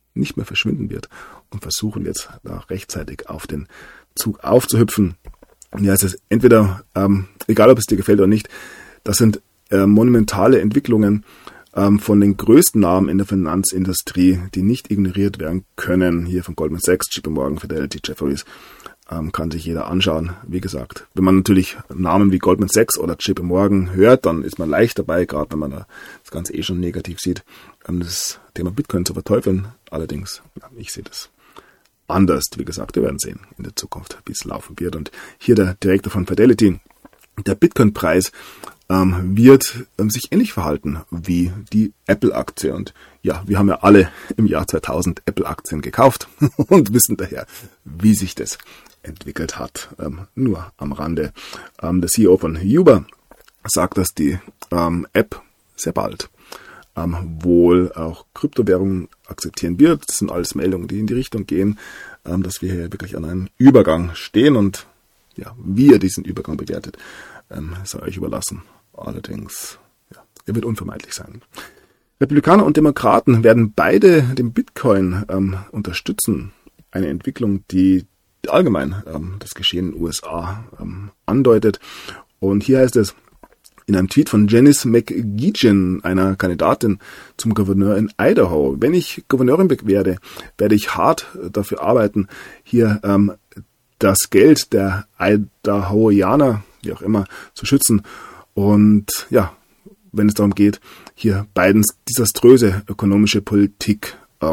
nicht mehr verschwinden wird und versuchen jetzt da rechtzeitig auf den Zug aufzuhüpfen. Ja, es ist entweder, egal ob es dir gefällt oder nicht, das sind monumentale Entwicklungen von den größten Namen in der Finanzindustrie, die nicht ignoriert werden können. Hier von Goldman Sachs, JP Morgan, Fidelity, Jefferies, kann sich jeder anschauen. Wie gesagt, wenn man natürlich Namen wie Goldman Sachs oder JP Morgan hört, dann ist man leicht dabei, gerade wenn man das Ganze schon negativ sieht, das Thema Bitcoin zu verteufeln. Allerdings, ich sehe das anders. Wie gesagt, wir werden sehen in der Zukunft, wie es laufen wird. Und hier der Direktor von Fidelity, der Bitcoin-Preis wird sich ähnlich verhalten wie die Apple-Aktie. Und ja, wir haben ja alle im Jahr 2000 Apple-Aktien gekauft und wissen daher, wie sich das entwickelt hat. Nur am Rande. Der CEO von Uber sagt, dass die App sehr bald wohl auch Kryptowährungen akzeptieren wird. Das sind alles Meldungen, die in die Richtung gehen, dass wir hier wirklich an einem Übergang stehen. Und ja, wie ihr diesen Übergang bewertet, sei euch überlassen. Allerdings, ja, er wird unvermeidlich sein. Republikaner und Demokraten werden beide den Bitcoin unterstützen. Eine Entwicklung, die allgemein das Geschehen in den USA andeutet. Und hier heißt es in einem Tweet von Janice McGeechan, einer Kandidatin zum Gouverneur in Idaho: Wenn ich Gouverneurin werde, werde ich hart dafür arbeiten, hier das Geld der Idahoaner, wie auch immer, zu schützen. Und ja, wenn es darum geht, hier Bidens desaströse ökonomische Politik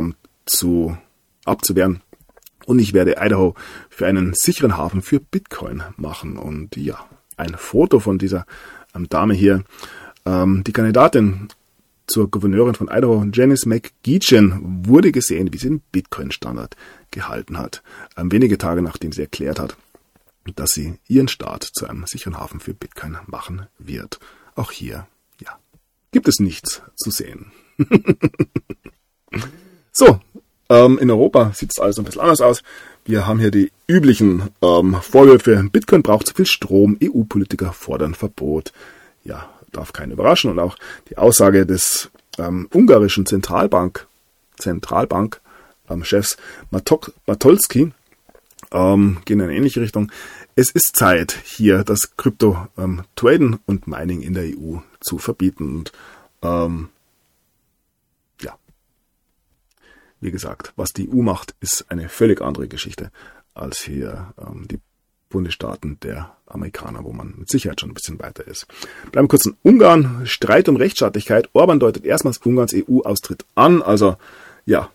abzuwehren. Und ich werde Idaho für einen sicheren Hafen für Bitcoin machen. Und ja, ein Foto von dieser Dame hier, die Kandidatin zur Gouverneurin von Idaho, Janice McGeechan, wurde gesehen, wie sie den Bitcoin-Standard gehalten hat. Wenige Tage nachdem sie erklärt hat, dass sie ihren Staat zu einem sicheren Hafen für Bitcoin machen wird. Auch hier, ja, gibt es nichts zu sehen. So, in Europa sieht es alles ein bisschen anders aus. Wir haben hier die üblichen Vorwürfe. Bitcoin braucht zu viel Strom. EU-Politiker fordern Verbot. Ja, darf keinen überraschen. Und auch die Aussage des ungarischen Zentralbank-Chefs Matolsky gehen in eine ähnliche Richtung. Es ist Zeit, hier das Krypto-Traden und Mining in der EU zu verbieten. Und ja, wie gesagt, was die EU macht, ist eine völlig andere Geschichte als hier die Bundesstaaten der Amerikaner, wo man mit Sicherheit schon ein bisschen weiter ist. Bleiben wir kurz in Ungarn. Streit um Rechtsstaatlichkeit. Orban deutet erstmals Ungarns EU-Austritt an. Also, ja.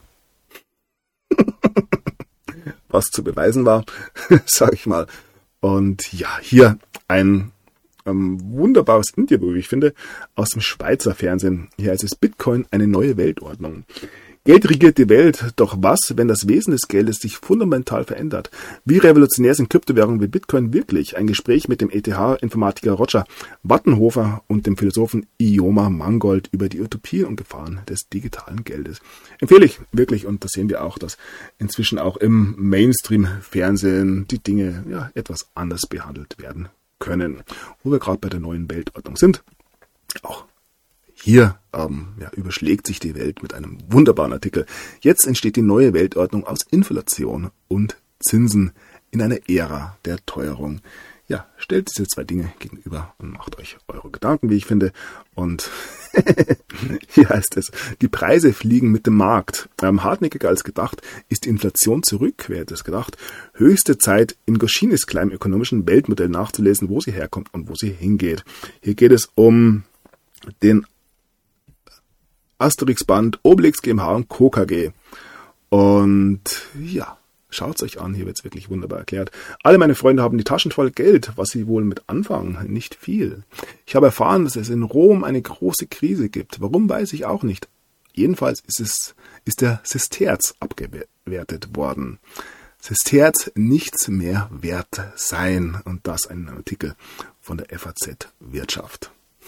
Was zu beweisen war, sage ich mal. Und ja, hier ein wunderbares Interview, wie ich finde, aus dem Schweizer Fernsehen. Hier heißt es: Bitcoin, eine neue Weltordnung. Geld regiert die Welt, doch was, wenn das Wesen des Geldes sich fundamental verändert? Wie revolutionär sind Kryptowährungen wie Bitcoin wirklich? Ein Gespräch mit dem ETH-Informatiker Roger Wattenhofer und dem Philosophen Ioma Mangold über die Utopien und Gefahren des digitalen Geldes. Empfehle ich wirklich, und das sehen wir auch, dass inzwischen auch im Mainstream-Fernsehen die Dinge ja etwas anders behandelt werden können. Wo wir gerade bei der neuen Weltordnung sind, auch hier überschlägt sich die Welt mit einem wunderbaren Artikel. Jetzt entsteht die neue Weltordnung aus Inflation und Zinsen in einer Ära der Teuerung. Ja, stellt diese zwei Dinge gegenüber und macht euch eure Gedanken, wie ich finde. Und hier heißt es: Die Preise fliegen mit dem Markt. Hartnäckiger als gedacht ist die Inflation zurück. Wer hätte es gedacht? Höchste Zeit, in Goscinis kleinem ökonomischen Weltmodell nachzulesen, wo sie herkommt und wo sie hingeht. Hier geht es um den Asterix-Band Obelix GmbH und Co. KG. Und ja, schaut's euch an, hier wird's wirklich wunderbar erklärt. Alle meine Freunde haben die Taschen voll Geld, was sie wohl mit anfangen, nicht viel. Ich habe erfahren, dass es in Rom eine große Krise gibt. Warum, weiß ich auch nicht. Jedenfalls ist der Sesterz abgewertet worden. Sesterz nichts mehr wert sein. Und das ein Artikel von der FAZ Wirtschaft.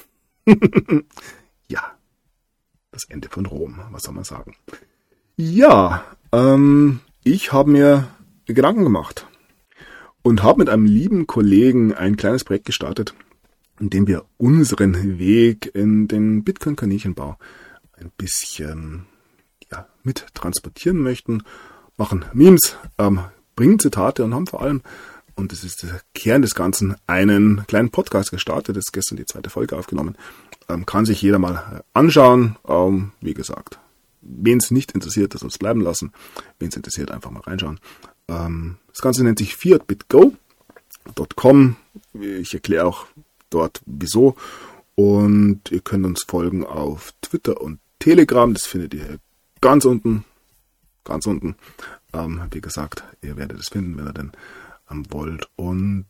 Ja. Das Ende von Rom, was soll man sagen? Ja, ich habe mir Gedanken gemacht und habe mit einem lieben Kollegen ein kleines Projekt gestartet, in dem wir unseren Weg in den Bitcoin-Kaninchenbau ein bisschen mit transportieren möchten, machen Memes, bringen Zitate und haben vor allem, und das ist der Kern des Ganzen, einen kleinen Podcast gestartet, das ist gestern die 2. Folge aufgenommen, kann sich jeder mal anschauen, wie gesagt. Wen es nicht interessiert, das soll es bleiben lassen. Wen es interessiert, einfach mal reinschauen. Das Ganze nennt sich fiatbitgo.com. Ich erkläre auch dort wieso. Und ihr könnt uns folgen auf Twitter und Telegram. Das findet ihr ganz unten. Ganz unten. Wie gesagt, ihr werdet es finden, wenn ihr denn wollt. Und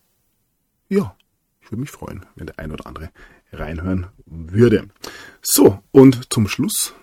ja, ich würde mich freuen, wenn der ein oder andere reinhören würde. So, und zum Schluss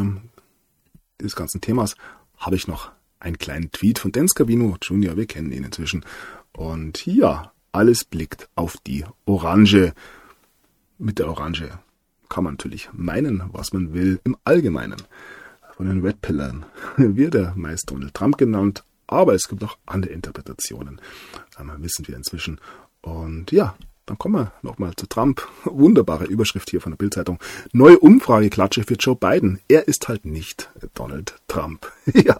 des ganzen Themas habe ich noch einen kleinen Tweet von Dan Scavino Jr., wir kennen ihn inzwischen. Und ja, alles blickt auf die Orange. Mit der Orange kann man natürlich meinen, was man will. Im Allgemeinen von den Red Pillern wird er meist Donald Trump genannt, aber es gibt auch andere Interpretationen, wissen wir inzwischen. Und ja, dann kommen wir nochmal zu Trump. Wunderbare Überschrift hier von der Bild-Zeitung. Neue Umfrageklatsche für Joe Biden. Er ist halt nicht Donald Trump. Ja.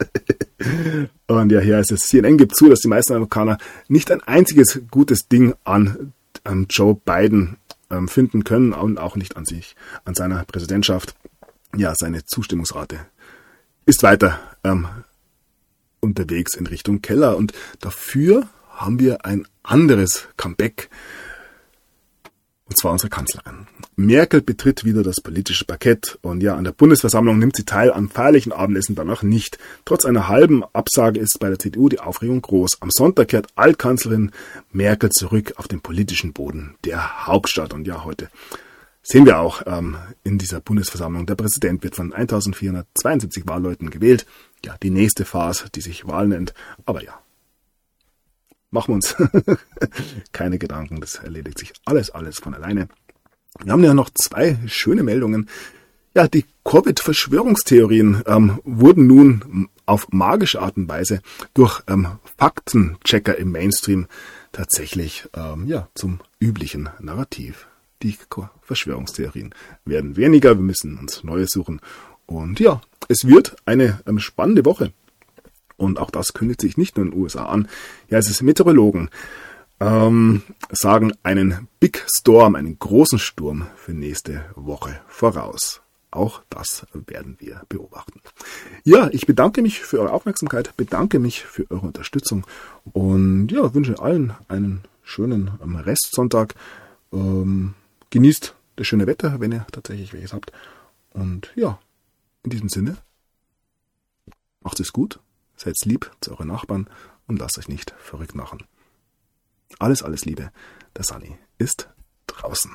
Und ja, hier heißt es, CNN gibt zu, dass die meisten Amerikaner nicht ein einziges gutes Ding an Joe Biden finden können und auch nicht an sich, an seiner Präsidentschaft. Ja, seine Zustimmungsrate ist weiter unterwegs in Richtung Keller. Und dafür haben wir ein anderes Comeback, und zwar unsere Kanzlerin. Merkel betritt wieder das politische Parkett und ja, an der Bundesversammlung nimmt sie teil, am feierlichen Abendessen danach nicht. Trotz einer halben Absage ist bei der CDU die Aufregung groß. Am Sonntag kehrt Altkanzlerin Merkel zurück auf den politischen Boden der Hauptstadt. Und ja, heute sehen wir auch in dieser Bundesversammlung, der Präsident wird von 1472 Wahlleuten gewählt. Ja, die nächste Phase, die sich Wahl nennt, aber ja. Machen wir uns keine Gedanken, das erledigt sich alles von alleine. Wir haben ja noch 2 schöne Meldungen. Ja, die Covid-Verschwörungstheorien wurden nun auf magische Art und Weise durch Faktenchecker im Mainstream tatsächlich zum üblichen Narrativ. Die Verschwörungstheorien werden weniger, wir müssen uns neue suchen. Und ja, es wird eine spannende Woche. Und auch das kündigt sich nicht nur in den USA an. Ja, es ist Meteorologen sagen einen Big Storm, einen großen Sturm für nächste Woche voraus. Auch das werden wir beobachten. Ja, ich bedanke mich für eure Aufmerksamkeit, bedanke mich für eure Unterstützung und ja, wünsche allen einen schönen Restsonntag. Genießt das schöne Wetter, wenn ihr tatsächlich welches habt. Und ja, in diesem Sinne, macht es gut. Seid lieb zu euren Nachbarn und lasst euch nicht verrückt machen. Alles Liebe. Der Sunny ist draußen.